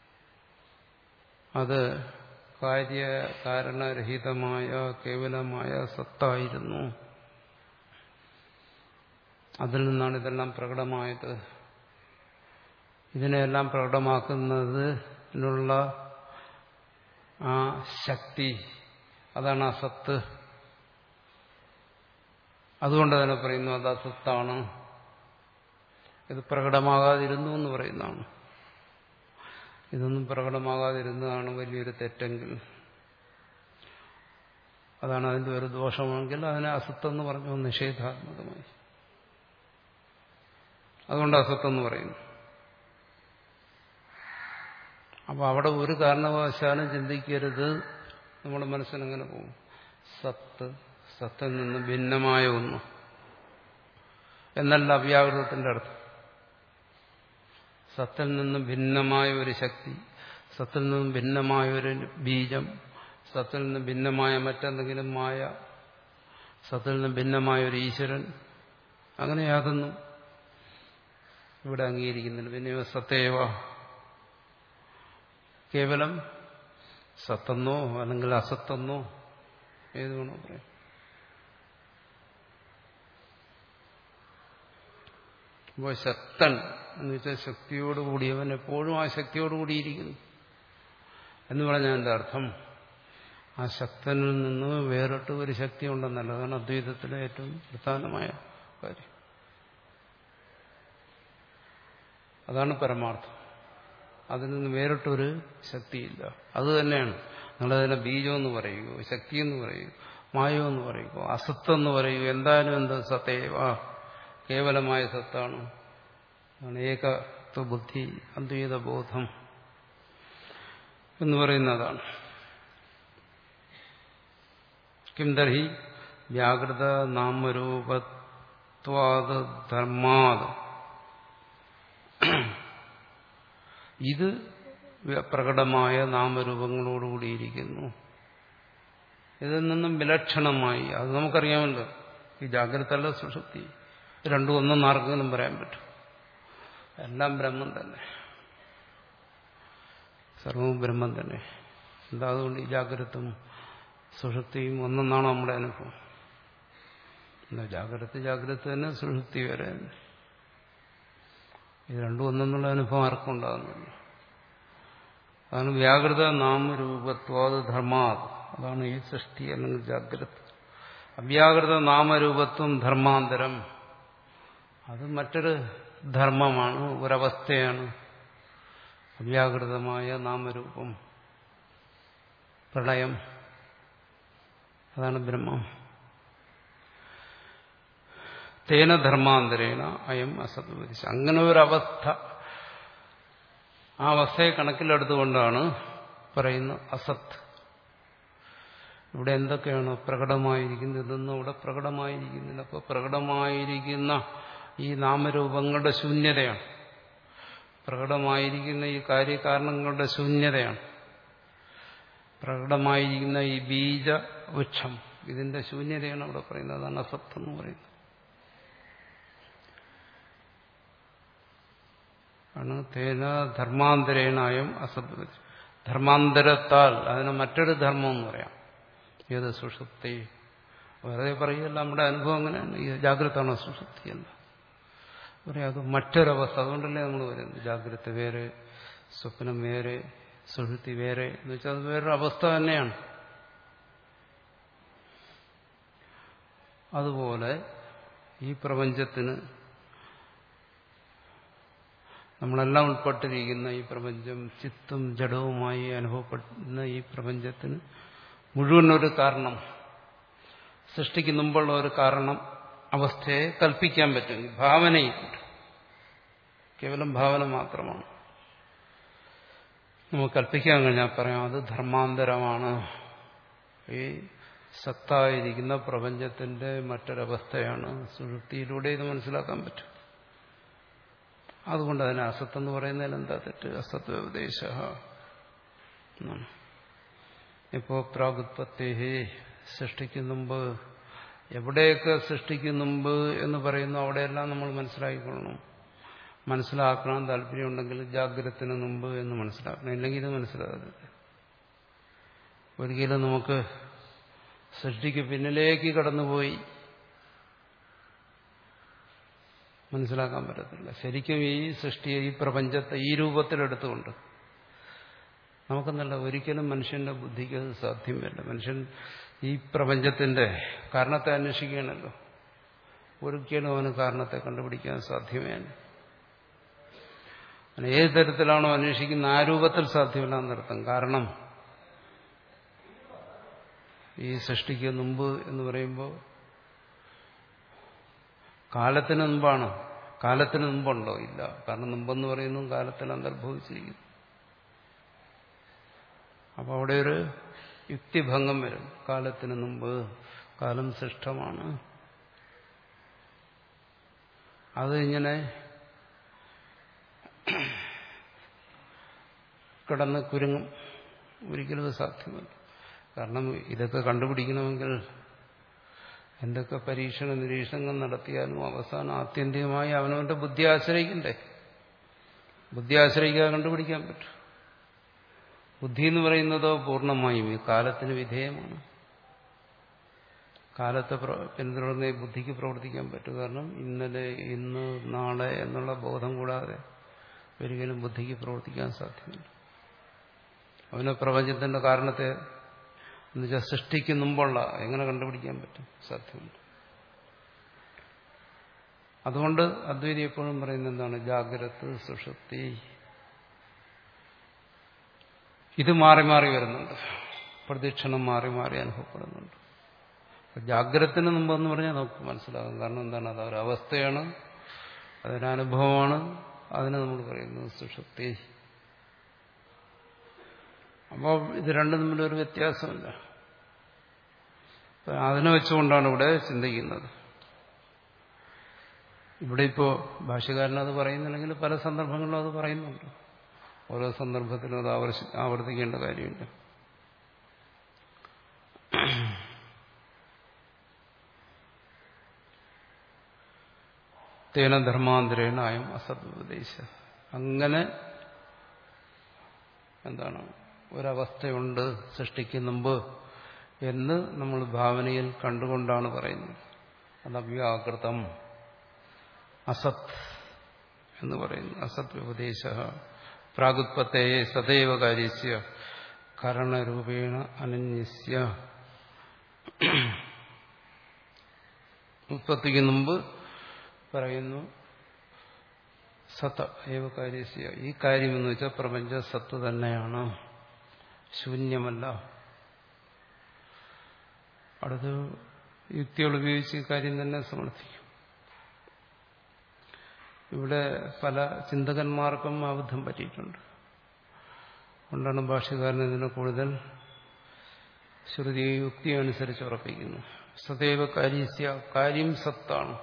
അത് കാര്യകാരണരഹിതമായ കേവലമായ സത്തായിരുന്നു. അതിൽ നിന്നാണ് ഇതെല്ലാം പ്രകടമായത്. ഇതിനെല്ലാം പ്രകടമാക്കുന്നതിനുള്ള ആ ശക്തി, അതാണ് അസത്ത്. അതുകൊണ്ട് തന്നെ പറയുന്നു അത് അസത്താണ്. ഇത് പ്രകടമാകാതിരുന്നു എന്ന് പറയുന്നതാണ്. ഇതൊന്നും പ്രകടമാകാതിരുന്നതാണ് വലിയൊരു തെറ്റെങ്കിൽ, അതാണ് അതിൻ്റെ ഒരു ദോഷമെങ്കിൽ അതിനെ അസത്തെന്ന് പറഞ്ഞു, നിഷേധാത്മകമായി. അതുകൊണ്ട് അസത്തെന്ന് പറയുന്നു. അപ്പോൾ അവിടെ ഒരു കാരണവശാലും ചിന്തിക്കരുത് നമ്മുടെ മനസ്സിനെങ്ങനെ പോകും. സത്ത്, സത്തിൽ നിന്ന് ഭിന്നമായ ഒന്ന് എന്നല്ല അവ്യാകൃതത്തിന്റെ അർത്ഥം. സത്തിൽ നിന്നും ഭിന്നമായ ഒരു ശക്തി, സത്തിൽ നിന്നും ഭിന്നമായ ഒരു ബീജം, സത്തിൽ നിന്നും ഭിന്നമായ മറ്റെന്തെങ്കിലും മായ, സത്തിൽ നിന്നും ഭിന്നമായ ഒരു ഈശ്വരൻ, അങ്ങനെ യാതൊന്നും ഇവിടെ അംഗീകരിക്കുന്നില്ല. പിന്നെ സത്തേവ, കേവലം സത്തെന്നോ അല്ലെങ്കിൽ അസത്തെന്നോ ഏത് വേണോ പറയാം. അപ്പോൾ ശക്തൻ എന്ന് വെച്ചാൽ ശക്തിയോടുകൂടിയവൻ എപ്പോഴും ആ ശക്തിയോടുകൂടിയിരിക്കുന്നു എന്ന് പറഞ്ഞാൽ എൻ്റെ അർത്ഥം ആ ശക്തനിൽ നിന്ന് വേറിട്ട് ഒരു ശക്തി ഉണ്ടെന്നല്ല. അതാണ് അദ്വൈതത്തിലെ ഏറ്റവും പ്രധാനമായ കാര്യം. അതാണ് പരമാർത്ഥം. അതിൽ നിന്ന് വേറിട്ടൊരു ശക്തിയില്ല. അതുതന്നെയാണ് നിങ്ങളതിനെ ബീജമെന്ന് പറയുകയോ ശക്തിയെന്ന് പറയുകയോ മായോ എന്ന് പറയുകയോ അസത്തെന്ന് പറയുകയോ എന്തായാലും എന്ത് സത്തേവ, കേവലമായ സത്താണ്. ഏകത്വ ബുദ്ധി, അദ്വൈത ബോധം എന്ന് പറയുന്നതാണ്. കിം തർഹി വ്യാകൃത നാമരൂപത്വാദ ധർമാദ, ഇത് പ്രകടമായ നാമരൂപങ്ങളോടുകൂടിയിരിക്കുന്നു. ഇതിൽ നിന്നും വിലക്ഷണമായി, അത് നമുക്കറിയാമല്ലോ, ഈ ജാഗ്രത അല്ല സുഷുപ്തി, രണ്ടും ഒന്നും ആർക്കെങ്കിലും പറയാൻ പറ്റും. എല്ലാം ബ്രഹ്മം തന്നെ, സർവവും ബ്രഹ്മം തന്നെ. എന്താ അതുകൊണ്ട് ഈ ജാഗ്രതും സുഷുപ്തിയും ഒന്നെന്നാണ് നമ്മുടെ അനുഭവം. എന്താ ജാഗ്രത ജാഗ്രത തന്നെ, സുഷുപ്തി വരെ തന്നെ. ഇത് രണ്ടും ഒന്നെന്നുള്ള അനുഭവം ആർക്കും ഉണ്ടാകുന്നില്ല. അതാണ് വ്യാകൃത നാമരൂപത്വാദ ധർമാത്. അതാണ് ഈ സൃഷ്ടി അല്ലെങ്കിൽ ജാഗ്രത. അവ്യാകൃത നാമരൂപത്വം ധർമാന്തരം, അത് മറ്റൊരു ധർമ്മമാണ്, ഒരവസ്ഥയാണ്. അവ്യാകൃതമായ നാമരൂപം, പ്രളയം, അതാണ് ബ്രഹ്മം. തേന ധർമാന്തരേണ അയം അസത്. അങ്ങനെ ഒരവസ്ഥ, ആ അവസ്ഥയെ കണക്കിലെടുത്തുകൊണ്ടാണ് പറയുന്നത് അസത്ത്. ഇവിടെ എന്തൊക്കെയാണ് പ്രകടമായിരിക്കുന്നത്, ഇതൊന്നും ഇവിടെ പ്രകടമായിരിക്കുന്നില്ല. അപ്പോൾ പ്രകടമായിരിക്കുന്ന ഈ നാമരൂപങ്ങളുടെ ശൂന്യതയാണ്, പ്രകടമായിരിക്കുന്ന ഈ കാര്യകാരണങ്ങളുടെ ശൂന്യതയാണ്, പ്രകടമായിരിക്കുന്ന ഈ ബീജവൃക്ഷം ഇതിന്റെ ശൂന്യതയാണ് അവിടെ പറയുന്നത്. അതാണ് അസത്ത് എന്ന് പറയുന്നത്. ആണ് തേന ധർമാന്തരേണായും അസത്, ധർമാന്തരത്താൽ അതിന് മറ്റൊരു ധർമ്മം എന്ന് പറയാം. ഏത് സുഷുപ്തി, വെറുതെ പറയുകയല്ല, നമ്മുടെ അനുഭവം അങ്ങനെയാണ്. ഈ ജാഗ്രതാണോ സുഷുപ്തി എന്ന് പറയാം, അത് മറ്റൊരവസ്ഥ. അതുകൊണ്ടല്ലേ നമ്മൾ പറയുന്നത് ജാഗ്രത വേറെ, സ്വപ്നം വേറെ, സുഷുപ്തി വേറെ എന്ന് വെച്ചാൽ അത് വേറൊരു അവസ്ഥ തന്നെയാണ്. അതുപോലെ ഈ പ്രപഞ്ചത്തിന്, നമ്മളെല്ലാം ഉൾപ്പെട്ടിരിക്കുന്ന ഈ പ്രപഞ്ചം, ചിത്തും ജഡവുമായി അനുഭവപ്പെടുന്ന ഈ പ്രപഞ്ചത്തിന് മുഴുവൻ ഒരു കാരണം, സൃഷ്ടിക്ക് മുമ്പുള്ള ഒരു കാരണം അവസ്ഥയെ കൽപ്പിക്കാൻ പറ്റും. ഈ ഭാവനയിൽ കേവലം ഭാവന മാത്രമാണ്. നമുക്ക് കൽപ്പിക്കാൻ കഴിഞ്ഞാൽ പറയാം അത് ധർമാന്തരമാണ്, ഈ സത്തായിരിക്കുന്ന പ്രപഞ്ചത്തിന്റെ മറ്റൊരവസ്ഥയാണ്. സുഷുപ്തിയിലൂടെ ഇത് മനസ്സിലാക്കാൻ പറ്റും. അതുകൊണ്ട് അതിനെ അസത്തെന്ന് പറയുന്നതിൽ എന്താ തെറ്റ്? അസത് വ്യപദേശ. ഇപ്പോ പ്രാഗുത്പത്തി, സൃഷ്ടിക്കും മുമ്പ്, എവിടെയൊക്കെ സൃഷ്ടിക്കും മുമ്പ് എന്ന് പറയുന്നു അവിടെയെല്ലാം നമ്മൾ മനസ്സിലാക്കിക്കൊള്ളണം. മനസ്സിലാക്കണം താല്പര്യമുണ്ടെങ്കിൽ ജാഗ്രതത്തിന് മുമ്പ് എന്ന് മനസ്സിലാക്കണം, ഇല്ലെങ്കിൽ ഇത് മനസ്സിലാകരുത്. ഒരിക്കലും നമുക്ക് സൃഷ്ടിക്ക് പിന്നിലേക്ക് കടന്നുപോയി മനസ്സിലാക്കാൻ പറ്റത്തില്ല. ശരിക്കും ഈ സൃഷ്ടിയെ, ഈ പ്രപഞ്ചത്തെ ഈ രൂപത്തിലെടുത്തുകൊണ്ട് നമുക്കെന്നല്ല, ഒരിക്കലും മനുഷ്യന്റെ ബുദ്ധിക്ക് അത് സാധ്യമല്ല. മനുഷ്യൻ ഈ പ്രപഞ്ചത്തിന്റെ കാരണത്തെ അന്വേഷിക്കുകയാണല്ലോ, ഒരിക്കലും അവന് കാരണത്തെ കണ്ടുപിടിക്കാൻ സാധ്യമേ അല്ല. ഏത് തരത്തിലാണോ അന്വേഷിക്കുന്ന ആ രൂപത്തിൽ സാധ്യമല്ല എന്നർത്ഥം. കാരണം ഈ സൃഷ്ടിക്ക് മുമ്പ് എന്ന് പറയുമ്പോൾ കാലത്തിന് മുമ്പാണ്. കാലത്തിന് മുമ്പുണ്ടോ? ഇല്ല. കാരണം മുമ്പെന്ന് പറയുന്നതും കാലത്തിൽ അന്തർഭവിച്ചിരിക്കുന്നു. അപ്പോൾ അവിടെ ഒരു യുക്തിഭംഗം വരും. കാലത്തിന് മുമ്പ്, കാലം സൃഷ്ടമാണ്, അത് ഇങ്ങനെ കിടന്ന് കുരുങ്ങും. ഒരിക്കലും അത് സാധ്യമല്ല. കാരണം ഇതൊക്കെ കണ്ടുപിടിക്കണമെങ്കിൽ എന്തൊക്കെ പരീക്ഷണ നിരീക്ഷണങ്ങൾ നടത്തിയാലും അവസാനം ആത്യന്തികമായി അവനവന്റെ ബുദ്ധി ആശ്രയിക്കണ്ടേ? ബുദ്ധി ആശ്രയിക്കാതെ കണ്ടുപിടിക്കാൻ പറ്റും. ബുദ്ധി എന്ന് പറയുന്നതോ പൂർണ്ണമായും ഈ കാലത്തിന് വിധേയമാണ്. കാലത്തെ പിന്തുടർന്ന് ഈ ബുദ്ധിക്ക് പ്രവർത്തിക്കാൻ പറ്റും. കാരണം ഇന്നലെ, ഇന്ന്, നാളെ എന്നുള്ള ബോധം കൂടാതെ ഒരിക്കലും ബുദ്ധിക്ക് പ്രവർത്തിക്കാൻ സാധ്യമല്ല. അവന് പ്രപഞ്ചത്തിന്റെ കാരണത്തെ എന്നുവെച്ചാൽ സൃഷ്ടിക്ക് മുമ്പുള്ള എങ്ങനെ കണ്ടുപിടിക്കാൻ പറ്റും? സാധ്യമല്ല. അതുകൊണ്ട് അദ്വൈതി എപ്പോഴും പറയുന്നത് എന്താണ്? ജാഗ്രത്, സുഷുപ്തി, ഇത് മാറി മാറി വരുന്നുണ്ട്. പ്രദക്ഷിണം മാറി മാറി അനുഭവപ്പെടുന്നുണ്ട്. ജാഗ്രതത്തിന് മുമ്പെന്ന് പറഞ്ഞാൽ നമുക്ക് മനസ്സിലാകും. കാരണം എന്താണ്? അതൊരു അവസ്ഥയാണ്, അതൊരനുഭവമാണ്. അതിന് നമ്മൾ പറയുന്നത് സുഷുപ്തി. അപ്പോൾ ഇത് രണ്ടും തമ്മിലൊരു വ്യത്യാസമില്ല. അതിനെ വെച്ചുകൊണ്ടാണ് ഇവിടെ ചിന്തിക്കുന്നത്. ഇവിടെ ഇപ്പോൾ ഭാഷ്യകാരനത് പറയുന്നില്ലെങ്കിൽ പല സന്ദർഭങ്ങളിലും അത് പറയുന്നുണ്ട്. ഓരോ സന്ദർഭത്തിലും അത് ആവർത്തിക്കേണ്ട കാര്യമില്ല. തേന ധർമാന്തരേണായും അസദ്വദേശ. അങ്ങനെ എന്താണ് ഒരവസ്ഥയുണ്ട് സൃഷ്ടിക്ക് മുമ്പ് എന്ന് നമ്മൾ ഭാവനയിൽ കണ്ടുകൊണ്ടാണ് പറയുന്നത്. അത് അവ്യാകൃതം അസത് എന്ന് പറയുന്നു. അസത് വ്യപദേശ പ്രാഗുത്പത്തയെ സദൈവ കാര്യസ്യ കാരണരൂപേണ അനന്യസ്യ. ഉത്പത്തിക്ക് മുമ്പ് പറയുന്നു സത്ത ഏവ കാര്യസ്യ. ഈ കാര്യമെന്ന് വെച്ചാൽ പ്രപഞ്ച സത്ത് തന്നെയാണ്, ശൂന്യമല്ല. അടുത്ത് യുക്തികൾ ഉപയോഗിച്ച് ഈ കാര്യം തന്നെ സമർത്ഥിക്കും. ഇവിടെ പല ചിന്തകന്മാർക്കും അബദ്ധം പറ്റിയിട്ടുണ്ട്. അതുകൊണ്ടാണ് ഭാഷ്യകാരൻ ഇതിനെ കൂടുതൽ ശ്രുതി യുക്തി അനുസരിച്ച് ഉറപ്പിക്കുന്നു. സദൈവ കാര്യസ്യ, കാര്യം സത്താണ്.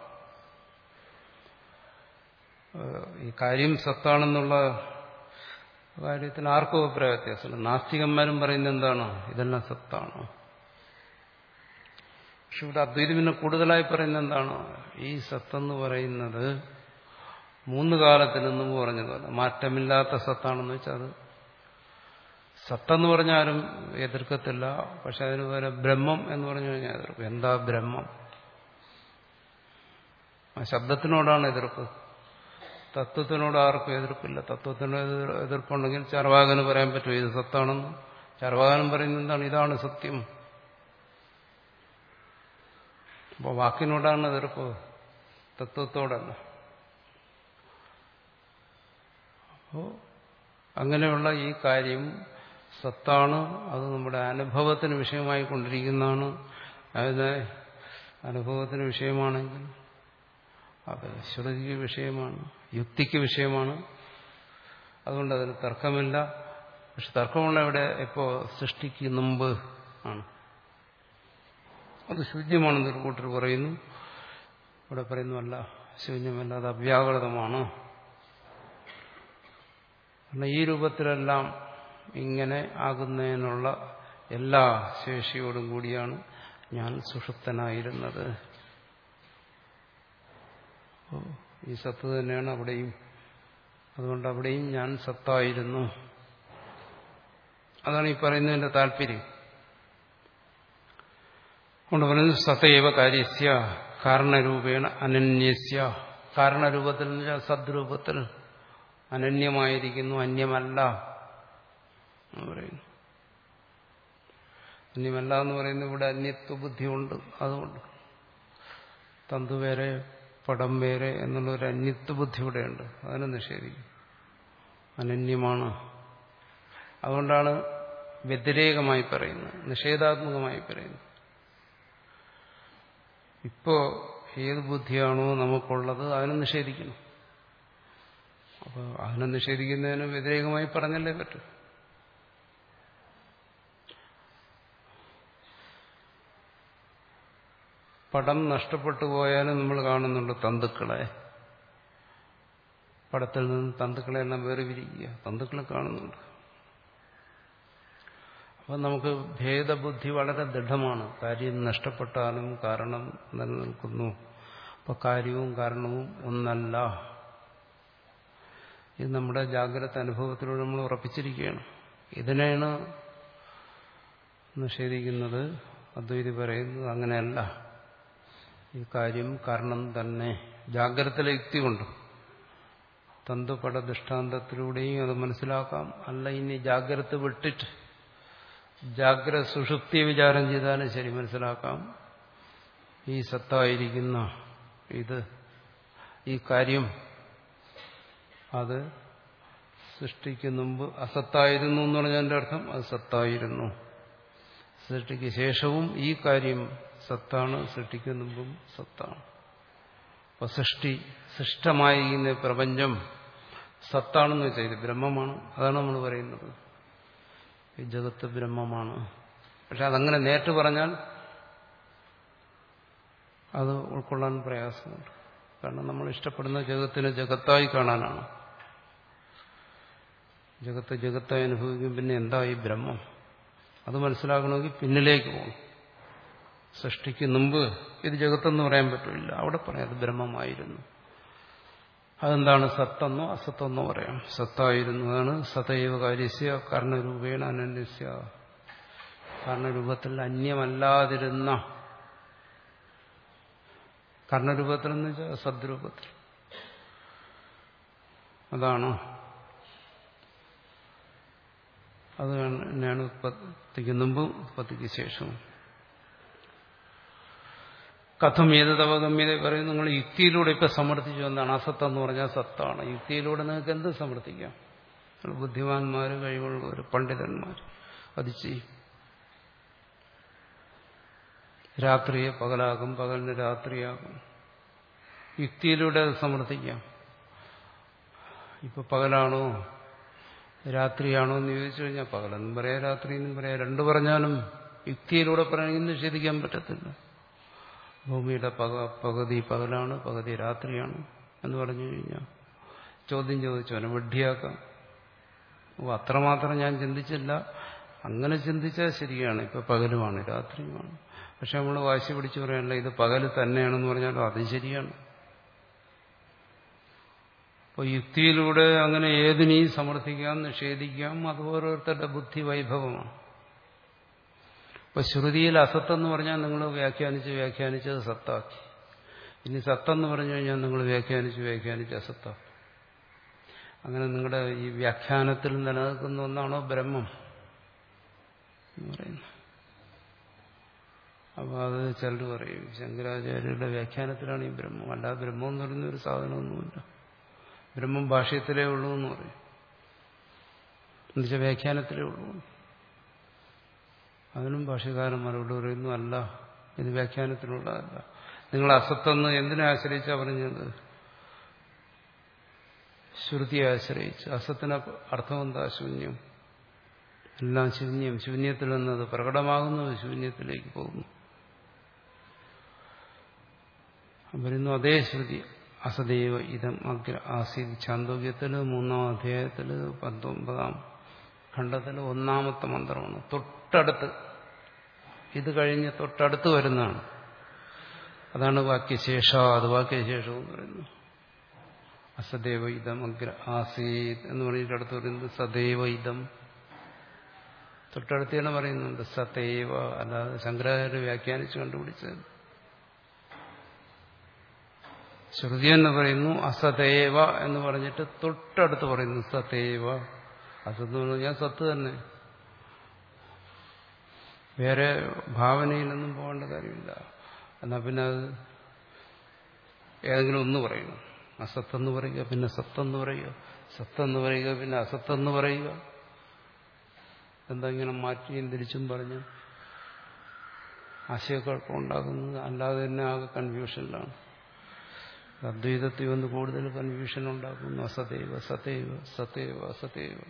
ഈ കാര്യം സത്താണെന്നുള്ള കാര്യത്തിൽ ആർക്കും അഭിപ്രായ വ്യത്യാസമില്ല. നാസ്തികന്മാരും പറയുന്നത് എന്താണ്? ഇതെല്ലാം സത്താണ്. പക്ഷെ ഇവിടെ അദ്വൈതം പിന്നെ കൂടുതലായി പറയുന്നത് എന്താണ്? ഈ സത്തെന്ന് പറയുന്നത് മൂന്ന് കാലത്തിൽ നിന്നും പറഞ്ഞതുപോലെ മാറ്റമില്ലാത്ത സത്താണെന്ന് വെച്ചാൽ അത് സത്തെന്ന് പറഞ്ഞാലും എതിർക്കത്തില്ല. പക്ഷെ അതിന് പകരം ബ്രഹ്മം എന്ന് പറഞ്ഞു കഴിഞ്ഞാൽ എതിർക്കും. എന്താ ബ്രഹ്മം? ആ ശബ്ദത്തിനോടാണ് എതിർപ്പ്. തത്വത്തിനോട് ആർക്കും എതിർപ്പില്ല. തത്വത്തിന് എതിർപ്പുണ്ടെങ്കിൽ ചർവാകന് പറയാൻ പറ്റുമോ ഇത് സത്താണെന്ന്? ചർവാകനും പറയുന്നത് എന്താണ്? ഇതാണ് സത്യം. അപ്പോൾ വാക്കിനോടാണ് എതിർപ്പ്, തത്വത്തോടല്ല. അപ്പോൾ അങ്ങനെയുള്ള ഈ കാര്യം സത്താണ്. അത് നമ്മുടെ അനുഭവത്തിന് വിഷയമായി കൊണ്ടിരിക്കുന്നതാണ്. അതിന് അനുഭവത്തിന് വിഷയമാണെങ്കിൽ അത് ശ്രുതിക്ക് വിഷയമാണ്, യുക്തിക്ക് വിഷയമാണ്. അതുകൊണ്ട് അതിന് തർക്കമില്ല. പക്ഷെ തർക്കമുള്ള ഇവിടെ ഇപ്പോൾ സൃഷ്ടിക്ക് മുമ്പ് ആണ്. അത് ശൂന്യമാണെന്നൊരു കൂട്ടർ പറയുന്നു. ഇവിടെ പറയുന്നതല്ല, ശൂന്യമല്ല, അത് അവ്യാകൃതമാണ്. കാരണം ഈ രൂപത്തിലെല്ലാം ഇങ്ങനെ ആകുന്നതിനുള്ള എല്ലാ ശേഷിയോടും കൂടിയാണ് ഞാൻ സുഷുപ്തനായിരുന്നത്. ഈ സത്ത് തന്നെയാണ് അവിടെയും. അതുകൊണ്ട് അവിടെയും ഞാൻ സത്തായിരുന്നു. അതാണ് ഈ പറയുന്നതിന്റെ താല്പര്യം. കൊണ്ട് പറയുന്നത് സതൈവ കാര്യസ്യ കാരണരൂപേണ അനന്യസ്യ. കാരണരൂപത്തിൽ എന്ന് വെച്ചാൽ സദ്രൂപത്തിൽ അനന്യമായിരിക്കുന്നു, അന്യമല്ല എന്ന് പറയുന്നു. അന്യമല്ല എന്ന് പറയുന്നത് ഇവിടെ അന്യത്വ ബുദ്ധിയുണ്ട്. അതുകൊണ്ട് തന്തു വേറെ പടം വേറെ എന്നുള്ളൊരു അന്യത്വ ബുദ്ധി ഇവിടെയുണ്ട്. അതിനെ നിഷേധിക്കും. അനന്യമാണ്. അതുകൊണ്ടാണ് വ്യതിരേകമായി പറയുന്നത്, നിഷേധാത്മകമായി പറയുന്നത്. ഇപ്പോ ഏത് ബുദ്ധിയാണോ നമുക്കുള്ളത് അതിനെ നിഷേധിക്കണം. അപ്പോൾ അതിനെ നിഷേധിക്കുന്നതിന് വ്യതിരേകമായി പറഞ്ഞല്ലേ പറ്റൂ. പടം നഷ്ടപ്പെട്ടു പോയാലും നമ്മൾ കാണുന്നുണ്ട് തന്തുക്കളെ. പടത്തിൽ നിന്ന് തന്തുക്കളെല്ലാം വേർപിരിക്കുക, തന്തുക്കളെ കാണുന്നുണ്ട്. അപ്പം നമുക്ക് ഭേദബുദ്ധി വളരെ ദൃഢമാണ്. കാര്യം നഷ്ടപ്പെട്ടാലും കാരണം നിലനിൽക്കുന്നു. അപ്പോൾ കാര്യവും കാരണവും ഒന്നല്ല. ഇത് നമ്മുടെ ജാഗ്രത അനുഭവത്തിലൂടെ നമ്മൾ ഉറപ്പിച്ചിരിക്കുകയാണ്. ഇതിനെയാണ് നിഷേധിക്കുന്നത്. അദ്വൈതി പറയുന്നത് അങ്ങനെയല്ല. ഈ കാര്യം കാരണം തന്നെ ജാഗ്രതയിലെ യുക്തി കൊണ്ട് തന്തുപട ദൃഷ്ടാന്തത്തിലൂടെയും അത് മനസ്സിലാക്കാം. അല്ല ഇനി ജാഗ്രത വിട്ടിട്ട് ജാഗ്രത സുഷുപ്തി വിചാരം ചെയ്താലും ശരി മനസ്സിലാക്കാം. ഈ സത്തായിരിക്കുന്ന ഇത് ഈ കാര്യം അത് സൃഷ്ടിക്ക് മുമ്പ് അസത്തായിരുന്നു എന്ന് പറഞ്ഞതിന്റെ അർത്ഥം അത് സത്തായിരുന്നു. സൃഷ്ടിക്ക് ശേഷവും ഈ കാര്യം സത്താണ്, സൃഷ്ടിക്ക് മുമ്പും സത്താണ്. അപ്പൊ സൃഷ്ടി സൃഷ്ടമായിരിക്കുന്ന പ്രപഞ്ചം സത്താണെന്ന് വെച്ചാൽ ഇത് ബ്രഹ്മമാണ്. അതാണ് നമ്മൾ പറയുന്നത്, ഈ ജഗത്ത് ബ്രഹ്മമാണ്. പക്ഷെ അതങ്ങനെ നേരിട്ട് പറഞ്ഞാൽ അത് ഉൾക്കൊള്ളാൻ പ്രയാസമുണ്ട്. കാരണം നമ്മൾ ഇഷ്ടപ്പെടുന്ന ജഗത്തിനെ ജഗത്തായി കാണാനാണ്. ജഗത്ത് ജഗത്തായി അനുഭവിക്കും. പിന്നെ എന്താ ഈ ബ്രഹ്മം? അത് മനസ്സിലാക്കണമെങ്കിൽ പിന്നിലേക്ക് പോകും. സൃഷ്ടിക്ക് മുമ്പ് ഇത് ജഗത്തെന്ന് പറയാൻ പറ്റില്ല. അവിടെ പറയാം അത് ബ്രഹ്മമായിരുന്നു. അതെന്താണ്? സത്തെന്നോ അസത്തെന്നോ പറയാം. സത്തായിരുന്നു. അതാണ് സതൈവ കാര്യസ്യ കാരണരൂപേണ അനന്യസ്യ. കാരണരൂപത്തിൽ അന്യമല്ലാതിരുന്ന, കാരണരൂപത്തിൽ എന്ന് വെച്ചാൽ സദ്രൂപത്തിൽ. അതാണ് അത് തന്നെയാണ് ഉത്പത്തിക്ക് മുമ്പും ഉത്പത്തിക്ക് ശേഷവും. കഥം ഏത് അവഗമ്യത പറയുന്നത് നിങ്ങൾ യുക്തിയിലൂടെ ഇപ്പൊ സമർത്ഥിച്ചു എന്നാണ്. അസത്തെന്ന് പറഞ്ഞാൽ സത്താണ്. യുക്തിയിലൂടെ നിങ്ങൾക്ക് എന്ത് സമർത്ഥിക്കാം? ബുദ്ധിമാന്മാർ, കഴിവുള്ളവർ, പണ്ഡിതന്മാർ അത് ചെയ്യും. രാത്രിയെ പകലാകും, പകലിന് രാത്രിയാകും. യുക്തിയിലൂടെ അത് സമർത്ഥിക്കാം. ഇപ്പൊ പകലാണോ രാത്രിയാണോ എന്ന് ചോദിച്ചു കഴിഞ്ഞാൽ പകലെന്നും പറയാം, രാത്രി എന്നും പറയാം. രണ്ടു പറഞ്ഞാലും യുക്തിയിലൂടെ പറയണമെങ്കിൽ നിഷേധിക്കാൻ പറ്റത്തില്ല. ഭൂമിയുടെ പക പകുതി പകലാണ്, പകുതി രാത്രിയാണ് എന്ന് പറഞ്ഞു കഴിഞ്ഞാൽ ചോദ്യം ചോദിച്ചവനെ വെഡ്ഡിയാക്കാം. ഓ അത്രമാത്രം ഞാൻ ചിന്തിച്ചില്ല. അങ്ങനെ ചിന്തിച്ചാൽ ശരിയാണ്, ഇപ്പൊ പകലുമാണ് രാത്രിയുമാണ്. പക്ഷെ നമ്മൾ വാശി പിടിച്ചു പറയാനല്ല ഇത് പകല് തന്നെയാണെന്ന് പറഞ്ഞാലും അത് ശരിയാണ്. അപ്പോൾ യുക്തിയിലൂടെ അങ്ങനെ ഏതിനെയും സമർത്ഥിക്കാം, നിഷേധിക്കാം. അത് ഓരോരുത്തരുടെ ബുദ്ധി വൈഭവമാണ്. ഇപ്പൊ ശ്രുതിയിൽ അസത്തെന്ന് പറഞ്ഞാൽ നിങ്ങൾ വ്യാഖ്യാനിച്ച് വ്യാഖ്യാനിച്ചത് സത്താക്കി. ഇനി സത്തെന്ന് പറഞ്ഞു കഴിഞ്ഞാൽ നിങ്ങൾ വ്യാഖ്യാനിച്ച് വ്യാഖ്യാനിച്ച് അസത്താക്കി. അങ്ങനെ നിങ്ങളുടെ ഈ വ്യാഖ്യാനത്തിൽ നിലനിൽക്കുന്ന ഒന്നാണോ ബ്രഹ്മം എന്ന് പറയുന്നത്. അപ്പോൾ അത് ചിലർ പറയും ശങ്കരാചാര്യരുടെ വ്യാഖ്യാനത്തിലാണ് ഈ ബ്രഹ്മം, അല്ലാതെ ബ്രഹ്മം എന്ന് പറയുന്ന ഒരു സാധനമൊന്നുമില്ല, ബ്രഹ്മം ഭാഷ്യത്തിലേ ഉള്ളൂ എന്ന് പറയും. എന്നുവെച്ചാൽ വ്യാഖ്യാനത്തിലേ ഉള്ളൂ. അതിനും ഭാഷ്യകാരൻ മറുപടി പറയുന്നു, അല്ല ഇത് വ്യാഖ്യാനത്തിലുള്ളതല്ല. നിങ്ങൾ അസത്തെന്ന് എന്തിനെ ആശ്രയിച്ചാണ് പറഞ്ഞത്? ശ്രുതിയെ ആശ്രയിച്ച്. അസത്തിന് അർത്ഥം എന്താ? ശൂന്യം. എല്ലാം ശൂന്യം. ശൂന്യത്തിൽ നിന്നത് പ്രകടമാകുന്നത് ശൂന്യത്തിലേക്ക് പോകുന്നു. പറയുന്നു അതേ ശ്രുതി അസദൈവ ഇതം അഗ്ര ആസീത് ഛാന്തോക്യത്തില് മൂന്നാം അധ്യായത്തില് പത്തൊമ്പതാം ഖണ്ഡത്തില് ഒന്നാമത്തെ മന്ത്രമാണ്. തൊട്ടടുത്ത് ഇത് കഴിഞ്ഞ് തൊട്ടടുത്ത് വരുന്നതാണ്. അതാണ് വാക്യശേഷ. അത് വാക്യശേഷം എന്ന് പറയുന്നു. അസദൈവ ഇതം അഗ്ര ആസീത് എന്ന് പറഞ്ഞിട്ട് അടുത്ത് പറയുന്നത് സദൈവ ഇതം. തൊട്ടടുത്താണ് പറയുന്നുണ്ട് സതൈവ, അല്ലാതെ ശങ്കരാചാര്യ വ്യാഖ്യാനിച്ച് കണ്ടുപിടിച്ചത്. ശ്രുതി എന്ന് പറയുന്നു അസതേവ എന്ന് പറഞ്ഞിട്ട് തൊട്ടടുത്ത് പറയുന്നു സതേവ. അസത്ത് എന്ന് പറഞ്ഞാൽ സത്ത് തന്നെ, വേറെ ഭാവനയിലൊന്നും പോകേണ്ട കാര്യമില്ല. എന്നാൽ പിന്നെ അത് ഏതെങ്കിലും ഒന്ന് പറയണം. അസത്തെന്ന് പറയുക, പിന്നെ സത്തെന്ന് പറയുക, സത്തെന്ന് പറയുക, പിന്നെ അസത്തെന്ന് പറയുക. എന്താ ഇങ്ങനെ മാറ്റിയും തിരിച്ചും പറഞ്ഞ് ആശയക്കുഴപ്പം ഉണ്ടാക്കുന്നത്? അല്ലാതെ തന്നെ ആകെ കൺഫ്യൂഷനിലാണ്. അദ്വൈതത്തിൽ വന്ന് കൂടുതൽ കൺഫ്യൂഷൻ ഉണ്ടാക്കുന്നു. അസതൈവ സതൈവ സതൈവ അസതൈവ.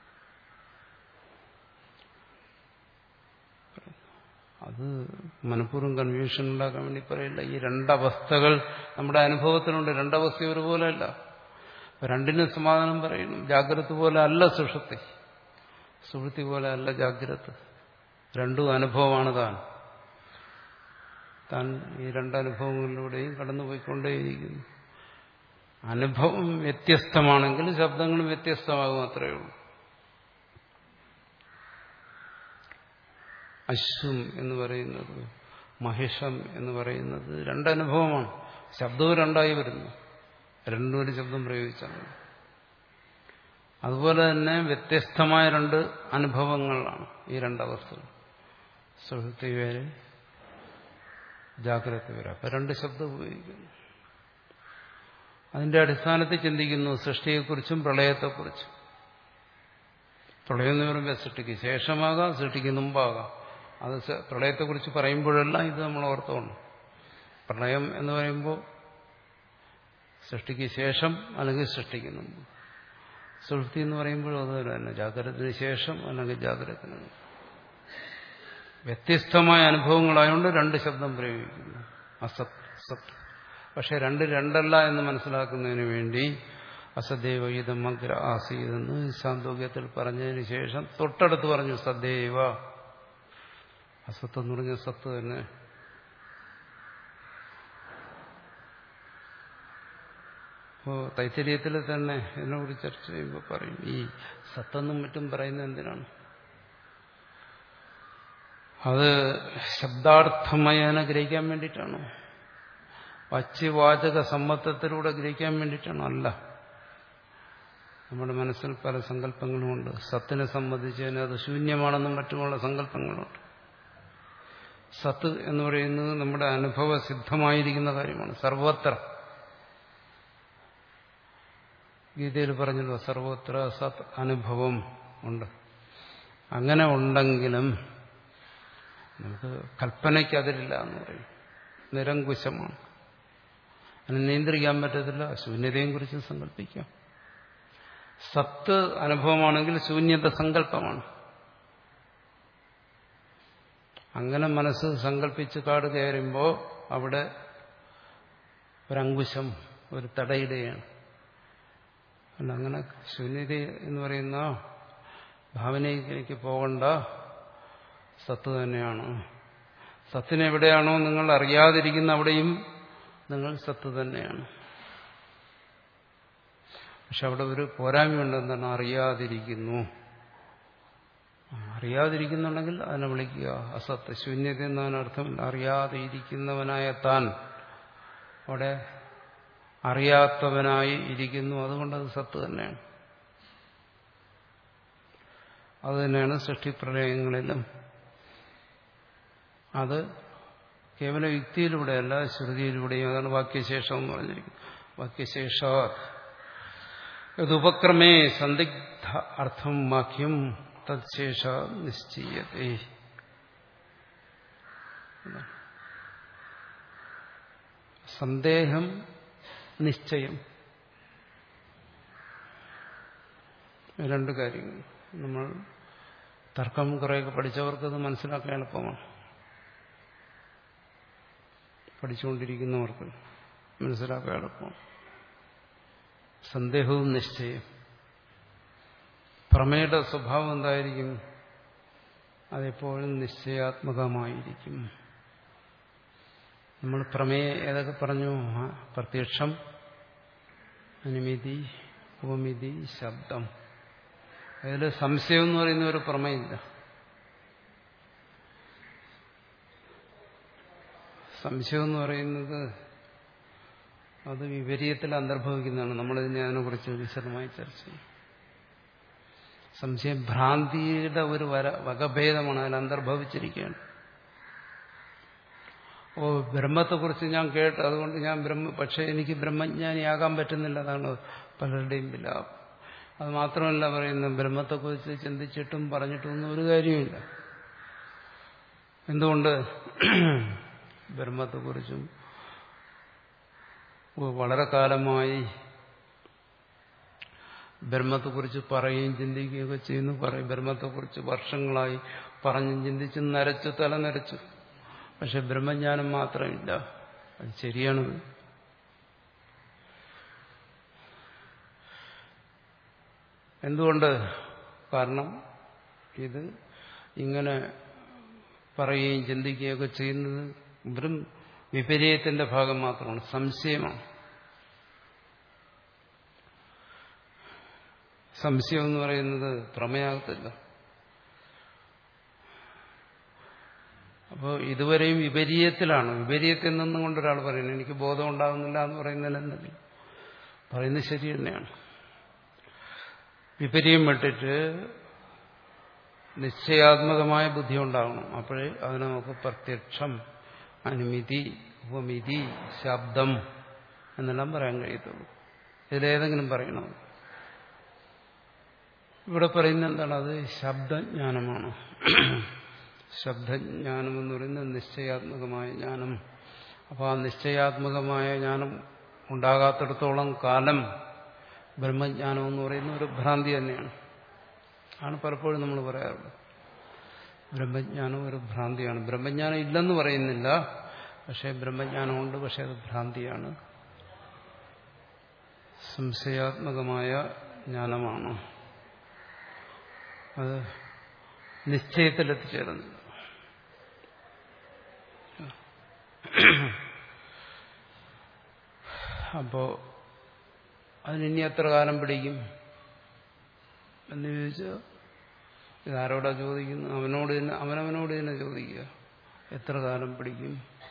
അത് മനഃപൂർവ്വം കൺഫ്യൂഷൻ ഉണ്ടാക്കാൻ വേണ്ടി പറയില്ല. ഈ രണ്ടവസ്ഥകൾ നമ്മുടെ അനുഭവത്തിലുണ്ട്. രണ്ടവസ്ഥ ഒരുപോലെയല്ല. രണ്ടിനും സമാധാനം പറയുന്നു. ജാഗ്രത പോലെ അല്ല സുഷുപ്തി, സുഷുപ്തി പോലെ അല്ല ജാഗ്രത. രണ്ടും അനുഭവമാണ് താൻ. താൻ ഈ രണ്ടനുഭവങ്ങളിലൂടെയും കടന്നുപോയിക്കൊണ്ടേയിരിക്കുന്നു. അനുഭവം വ്യത്യസ്തമാണെങ്കിൽ ശബ്ദങ്ങളും വ്യത്യസ്തമാകും, അത്രയേ ഉള്ളൂ. അശ്വം എന്ന് പറയുന്നത് മഹിഷം എന്ന് പറയുന്നത് രണ്ടനുഭവമാണ്. ശബ്ദവും രണ്ടായി വരുന്നു. രണ്ടും ഒരു ശബ്ദം പ്രയോഗിച്ചാണ്. അതുപോലെ തന്നെ വ്യത്യസ്തമായ രണ്ട് അനുഭവങ്ങളാണ് ഈ രണ്ടവസ്ഥകൾ. സുഷുപ്തി വേറെ, ജാഗ്രത വരെ. അപ്പൊ രണ്ട് ശബ്ദം ഉപയോഗിക്കുന്നു. അതിന്റെ അടിസ്ഥാനത്തിൽ ചിന്തിക്കുന്നു സൃഷ്ടിയെക്കുറിച്ചും പ്രളയത്തെക്കുറിച്ചും. പ്രളയം എന്ന് പറയുമ്പോൾ സൃഷ്ടിക്ക് ശേഷമാകാം, സൃഷ്ടിക്ക് മുമ്പാകാം. അത് പ്രളയത്തെക്കുറിച്ച് പറയുമ്പോഴെല്ലാം ഇത് നമ്മൾ ഓർത്തോണം. പ്രളയം എന്ന് പറയുമ്പോൾ സൃഷ്ടിക്ക് ശേഷം അല്ലെങ്കിൽ സൃഷ്ടിക്ക് മുമ്പ്. സുഷുപ്തി എന്ന് പറയുമ്പോഴും അതുപോലെ തന്നെ ജാഗ്രതത്തിന് ശേഷം അല്ലെങ്കിൽ ജാഗ്രതത്തിന് മുമ്പ്. വ്യത്യസ്തമായ അനുഭവങ്ങളായതുകൊണ്ട് രണ്ട് ശബ്ദം പ്രയോഗിക്കുന്നു, അസത് സത്. പക്ഷെ രണ്ട് രണ്ടല്ല എന്ന് മനസ്സിലാക്കുന്നതിന് വേണ്ടി അസദൈവ ഇതം അഗ്ര ആസീതെന്ന് ശാന്തോക്യത്തിൽ പറഞ്ഞതിന് ശേഷം തൊട്ടടുത്ത് പറഞ്ഞു സദൈവ. അസത്ത് എന്ന് പറഞ്ഞ സത്ത് തന്നെ. അപ്പോൾ തൈത്തരീയത്തിൽ തന്നെ ഇതിനെക്കുറിച്ച് ചർച്ച ചെയ്യുമ്പോൾ പറയും ഈ സത്തെന്നും മറ്റും പറയുന്നത് എന്തിനാണ്? അത് ശബ്ദാർത്ഥമയേന ഗ്രഹിക്കാൻ വേണ്ടിയിട്ടാണോ? വാച്യവാചക സമ്മതത്തിലൂടെ ഗ്രഹിക്കാൻ വേണ്ടിയിട്ടാണോ? അല്ല. നമ്മുടെ മനസ്സിൽ പല സങ്കല്പങ്ങളുമുണ്ട്. സത്തിനെ സംബന്ധിച്ചതിന് അത് ശൂന്യമാണെന്നും മറ്റുമുള്ള സങ്കല്പങ്ങളുണ്ട്. സത്ത് എന്ന് പറയുന്നത് നമ്മുടെ അനുഭവസിദ്ധമായിരിക്കുന്ന കാര്യമാണ്. സർവത്ര ഗീതയിൽ പറഞ്ഞല്ലോ സർവത്ര സത് അനുഭവം ഉണ്ട്. അങ്ങനെ ഉണ്ടെങ്കിലും നമുക്ക് കൽപ്പനയ്ക്ക് അതിരില്ല എന്ന് പറയും. നിരങ്കുശമാണ്. അതിനെ നിയന്ത്രിക്കാൻ പറ്റത്തില്ല. ശൂന്യതയും കുറിച്ച് സങ്കല്പിക്കാം. സത്ത് അനുഭവമാണെങ്കിൽ ശൂന്യത സങ്കല്പമാണ്. അങ്ങനെ മനസ്സ് സങ്കല്പിച്ച് കാട് കയറുമ്പോൾ അവിടെ ഒരങ്കുശം, ഒരു തടയിടുകയാണ്. അല്ല, അങ്ങനെ ശൂന്യത എന്ന് പറയുന്ന ഭാവനയിലേക്ക് പോകണ്ട, സത്ത് തന്നെയാണ്. സത്തിനെവിടെയാണോ നിങ്ങൾ അറിയാതിരിക്കുന്ന അവിടെയും നിങ്ങൾ സത്ത് തന്നെയാണ്. പക്ഷെ അവിടെ ഒരു പോരായ്മയുണ്ട്. എന്താണ്? അറിയാതിരിക്കുന്നു. അറിയാതിരിക്കുന്നുണ്ടെങ്കിൽ അതിനെ വിളിക്കുക അസത്ത്. ശൂന്യത എന്നതിന് അർത്ഥമില്ല. അറിയാതെ ഇരിക്കുന്നവനായ താൻ അവിടെ അറിയാത്തവനായി ഇരിക്കുന്നു. അതുകൊണ്ടത് സത്ത് തന്നെയാണ്. അത് തന്നെയാണ് സൃഷ്ടിപ്രളയങ്ങളിലും. അത് കേവല യുക്തിയിലൂടെയല്ല, ശ്രുതിയിലൂടെയും. അതാണ് വാക്യശേഷം എന്ന് പറഞ്ഞിരിക്കുന്നത്. വാക്യശേഷ യതുപക്രമേ സന്ദിഗ്ധ അർത്ഥം വാക്യം തത്ശേഷ നിശ്ചയതേ. സന്ദേഹം, നിശ്ചയം, രണ്ട് കാര്യങ്ങൾ. നമ്മൾ തർക്കം കുറേയൊക്കെ പഠിച്ചവർക്കത് മനസ്സിലാക്കാൻ എളുപ്പമാണ്. പഠിച്ചുകൊണ്ടിരിക്കുന്നവർക്ക് മനസ്സിലാക്കാൻ എളുപ്പമാണ്. സന്ദേഹവും നിശ്ചയം. പ്രമേയുടെ സ്വഭാവം എന്തായിരിക്കും? അതെപ്പോഴും നിശ്ചയാത്മകമായിരിക്കും. നമ്മൾ പ്രമേയ ഏതൊക്കെ പറഞ്ഞു? പ്രത്യക്ഷം, അനുമിതി, ഉപമിതി, ശബ്ദം. അതിൽ സംശയം എന്ന് പറയുന്ന ഒരു പ്രമേയില്ല. സംശയം എന്ന് പറയുന്നത് അത് വിപരീതത്തിൽ അന്തർഭവിക്കുന്നതാണ്. നമ്മളിതിനെ അതിനെക്കുറിച്ച് വിശദമായി ചർച്ച ചെയ്യും. സംശയം ഭ്രാന്തിയുടെ ഒരു വര വകഭേദമാണ്, അതിൽ അന്തർഭവിച്ചിരിക്കുകയാണ്. ഓ, ബ്രഹ്മത്തെക്കുറിച്ച് ഞാൻ കേട്ട്, അതുകൊണ്ട് ഞാൻ ബ്രഹ്മ പക്ഷെ എനിക്ക് ബ്രഹ്മജ്ഞാനിയാകാൻ പറ്റുന്നില്ല. അതാണ് പലരുടെയും വിലാപം. അത് മാത്രമല്ല പറയുന്നത്, ബ്രഹ്മത്തെക്കുറിച്ച് ചിന്തിച്ചിട്ടും പറഞ്ഞിട്ടും ഒന്നും ഒരു കാര്യമില്ല. എന്തുകൊണ്ട്? ബ്രഹ്മത്തെക്കുറിച്ചും വളരെ കാലമായി ബ്രഹ്മത്തെക്കുറിച്ച് പറയുകയും ചിന്തിക്കുകയൊക്കെ ചെയ്യുന്നു. പറയും ബ്രഹ്മത്തെക്കുറിച്ച് വർഷങ്ങളായി പറഞ്ഞും ചിന്തിച്ചും നരച്ചു, തല നരച്ചു. പക്ഷെ ബ്രഹ്മജ്ഞാനം മാത്രമില്ല. അത് ശരിയാണത്. എന്തുകൊണ്ട്? കാരണം ഇത് ഇങ്ങനെ പറയുകയും ചിന്തിക്കുകയൊക്കെ ചെയ്യുന്നത് വെറും വിപരീതത്തിന്റെ ഭാഗം മാത്രമാണ്, സംശയമാണ്. സംശയം എന്ന് പറയുന്നത് പ്രമേയാകത്തില്ല. അപ്പോൾ ഇതുവരെയും വിപരീതത്തിലാണ്. വിപരീതത്തിൽ നിന്നും കൊണ്ടൊരാൾ പറയുന്നത് എനിക്ക് ബോധം ഉണ്ടാകുന്നില്ല എന്ന് പറയുന്നതിൽ എന്തെങ്കിലും പറയുന്നത് ശരി തന്നെയാണ്. വിപരീയം വിട്ടിട്ട് നിശ്ചയാത്മകമായ ബുദ്ധി ഉണ്ടാകണം. അപ്പോഴേ അതിന് നമുക്ക് പ്രത്യക്ഷം, അനുമിതി, ഉപമിതി, ശബ്ദം എന്നെല്ലാം പറയാൻ കഴിയത്തുള്ളൂ. ഇതിലേതെങ്കിലും പറയണം. ഇവിടെ പറയുന്നത് എന്താണ്? അത് ശബ്ദജ്ഞാനമാണ്. ശബ്ദജ്ഞാനം എന്ന് പറയുന്നത് നിശ്ചയാത്മകമായ ജ്ഞാനം. അപ്പോൾ ആ നിശ്ചയാത്മകമായ ജ്ഞാനം ഉണ്ടാകാത്തിടത്തോളം കാലം ബ്രഹ്മജ്ഞാനം എന്ന് പറയുന്ന ഒരു ഭ്രാന്തി തന്നെയാണ്. ആണ് പലപ്പോഴും നമ്മൾ പറയാറുള്ളത്. ബ്രഹ്മജ്ഞാനം ഒരു ഭ്രാന്തിയാണ്. ബ്രഹ്മജ്ഞാനം ഇല്ലെന്ന് പറയുന്നില്ല, പക്ഷേ ബ്രഹ്മജ്ഞാനമുണ്ട്, പക്ഷെ അത് ഭ്രാന്തിയാണ്, സംശയാത്മകമായ ജ്ഞാനമാണ്. അത് നിശ്ചയത്തിലെത്തിച്ചേരുന്നു. അപ്പോ അതിനി എത്ര കാലം പിടിക്കും എന്ന് ചോദിച്ചാൽ ഇതാരോടാ ചോദിക്കുന്നു? അവനോട് തന്നെ, അവനവനോട് തന്നെ ചോദിക്കുക. എത്ര കാലം പിടിക്കും?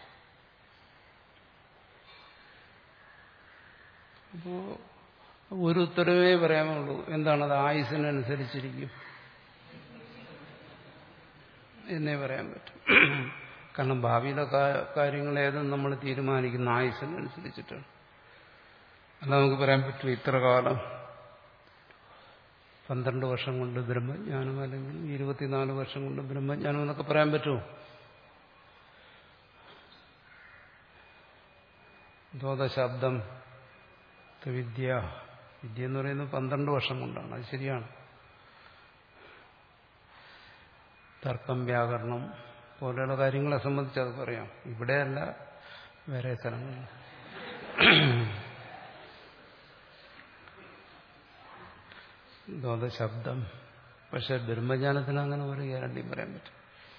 അപ്പോ ഒരു ഉത്തരവേ പറയാനുള്ളൂ. എന്താണത്? ആയുസിനനുസരിച്ചിരിക്കും എന്നേ പറയാൻ പറ്റും. കാരണം ഭാവിയിലെ കാര്യങ്ങൾ ഏതും നമ്മൾ തീരുമാനിക്കുന്ന ആയുസിനനുസരിച്ചിട്ടാണ്. അല്ല നമുക്ക് പറയാൻ പറ്റും ഇത്ര കാലം, പന്ത്രണ്ട് വർഷം കൊണ്ട് ബ്രഹ്മജ്ഞാനം, അല്ലെങ്കിൽ ഇരുപത്തിനാല് വർഷം കൊണ്ട് ബ്രഹ്മജ്ഞാനം എന്നൊക്കെ പറയാൻ പറ്റുമോ? ദ്വാദശാബ്ദം വിദ്യ വിദ്യ എന്ന് പറയുന്നത് പന്ത്രണ്ട് വർഷം കൊണ്ടാണ്. അത് ശരിയാണ്. തർക്കം, വ്യാകരണം പോലെയുള്ള കാര്യങ്ങളെ സംബന്ധിച്ച് അത് പറയാം. ഇവിടെയല്ല, വേറെ സ്ഥലങ്ങളിൽ. ബോധ ശബ്ദം. പക്ഷെ ബ്രഹ്മജ്ഞാനത്തിന് അങ്ങനെ ഒരു ഗ്യാരണ്ടിയും പറയാൻ പറ്റും.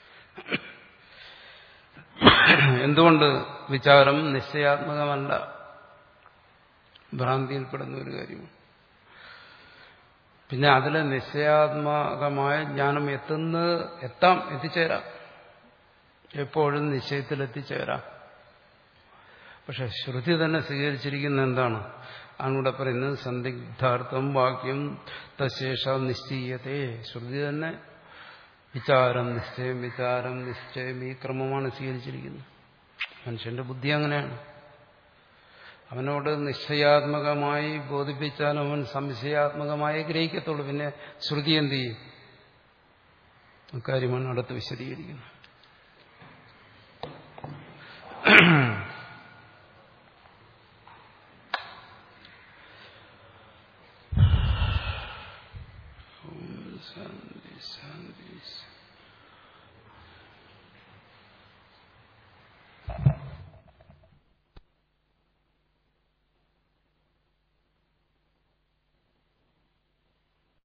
എന്തുകൊണ്ട്? വിചാരം നിശ്ചയാത്മകമല്ല, ഭ്രാന്തിയിൽപ്പെടുന്ന ഒരു കാര്യമാണ്. പിന്നെ അതിലെ നിശ്ചയാത്മകമായ ജ്ഞാനം എത്തുന്ന എത്താം എത്തിച്ചേരാം, എപ്പോഴും നിശ്ചയത്തിൽ എത്തിച്ചേരാം. പക്ഷെ ശ്രുതി തന്നെ സ്വീകരിച്ചിരിക്കുന്ന എന്താണ്? അതിലൂടെ പറയുന്നത് സന്ദിഗ്ധാർത്ഥം വാക്യം തശേഷ നിശ്ചയത്തെ. ശ്രുതി തന്നെ വിചാരം നിശ്ചയം വിചാരം നിശ്ചയം ഈ ക്രമമാണ് സ്വീകരിച്ചിരിക്കുന്നത്. മനുഷ്യന്റെ ബുദ്ധി അങ്ങനെയാണ്. അവനോട് നിശ്ചയാത്മകമായി ബോധിപ്പിച്ചാൽ അവൻ സംശയാത്മകമായി ഗ്രഹിക്കത്തുള്ളൂ. പിന്നെ ശ്രുതി എന്ത് ചെയ്യും? അക്കാര്യമാണ് അടുത്ത് വിശദീകരിക്കുന്നത്. ശാന്തി ശാന്തി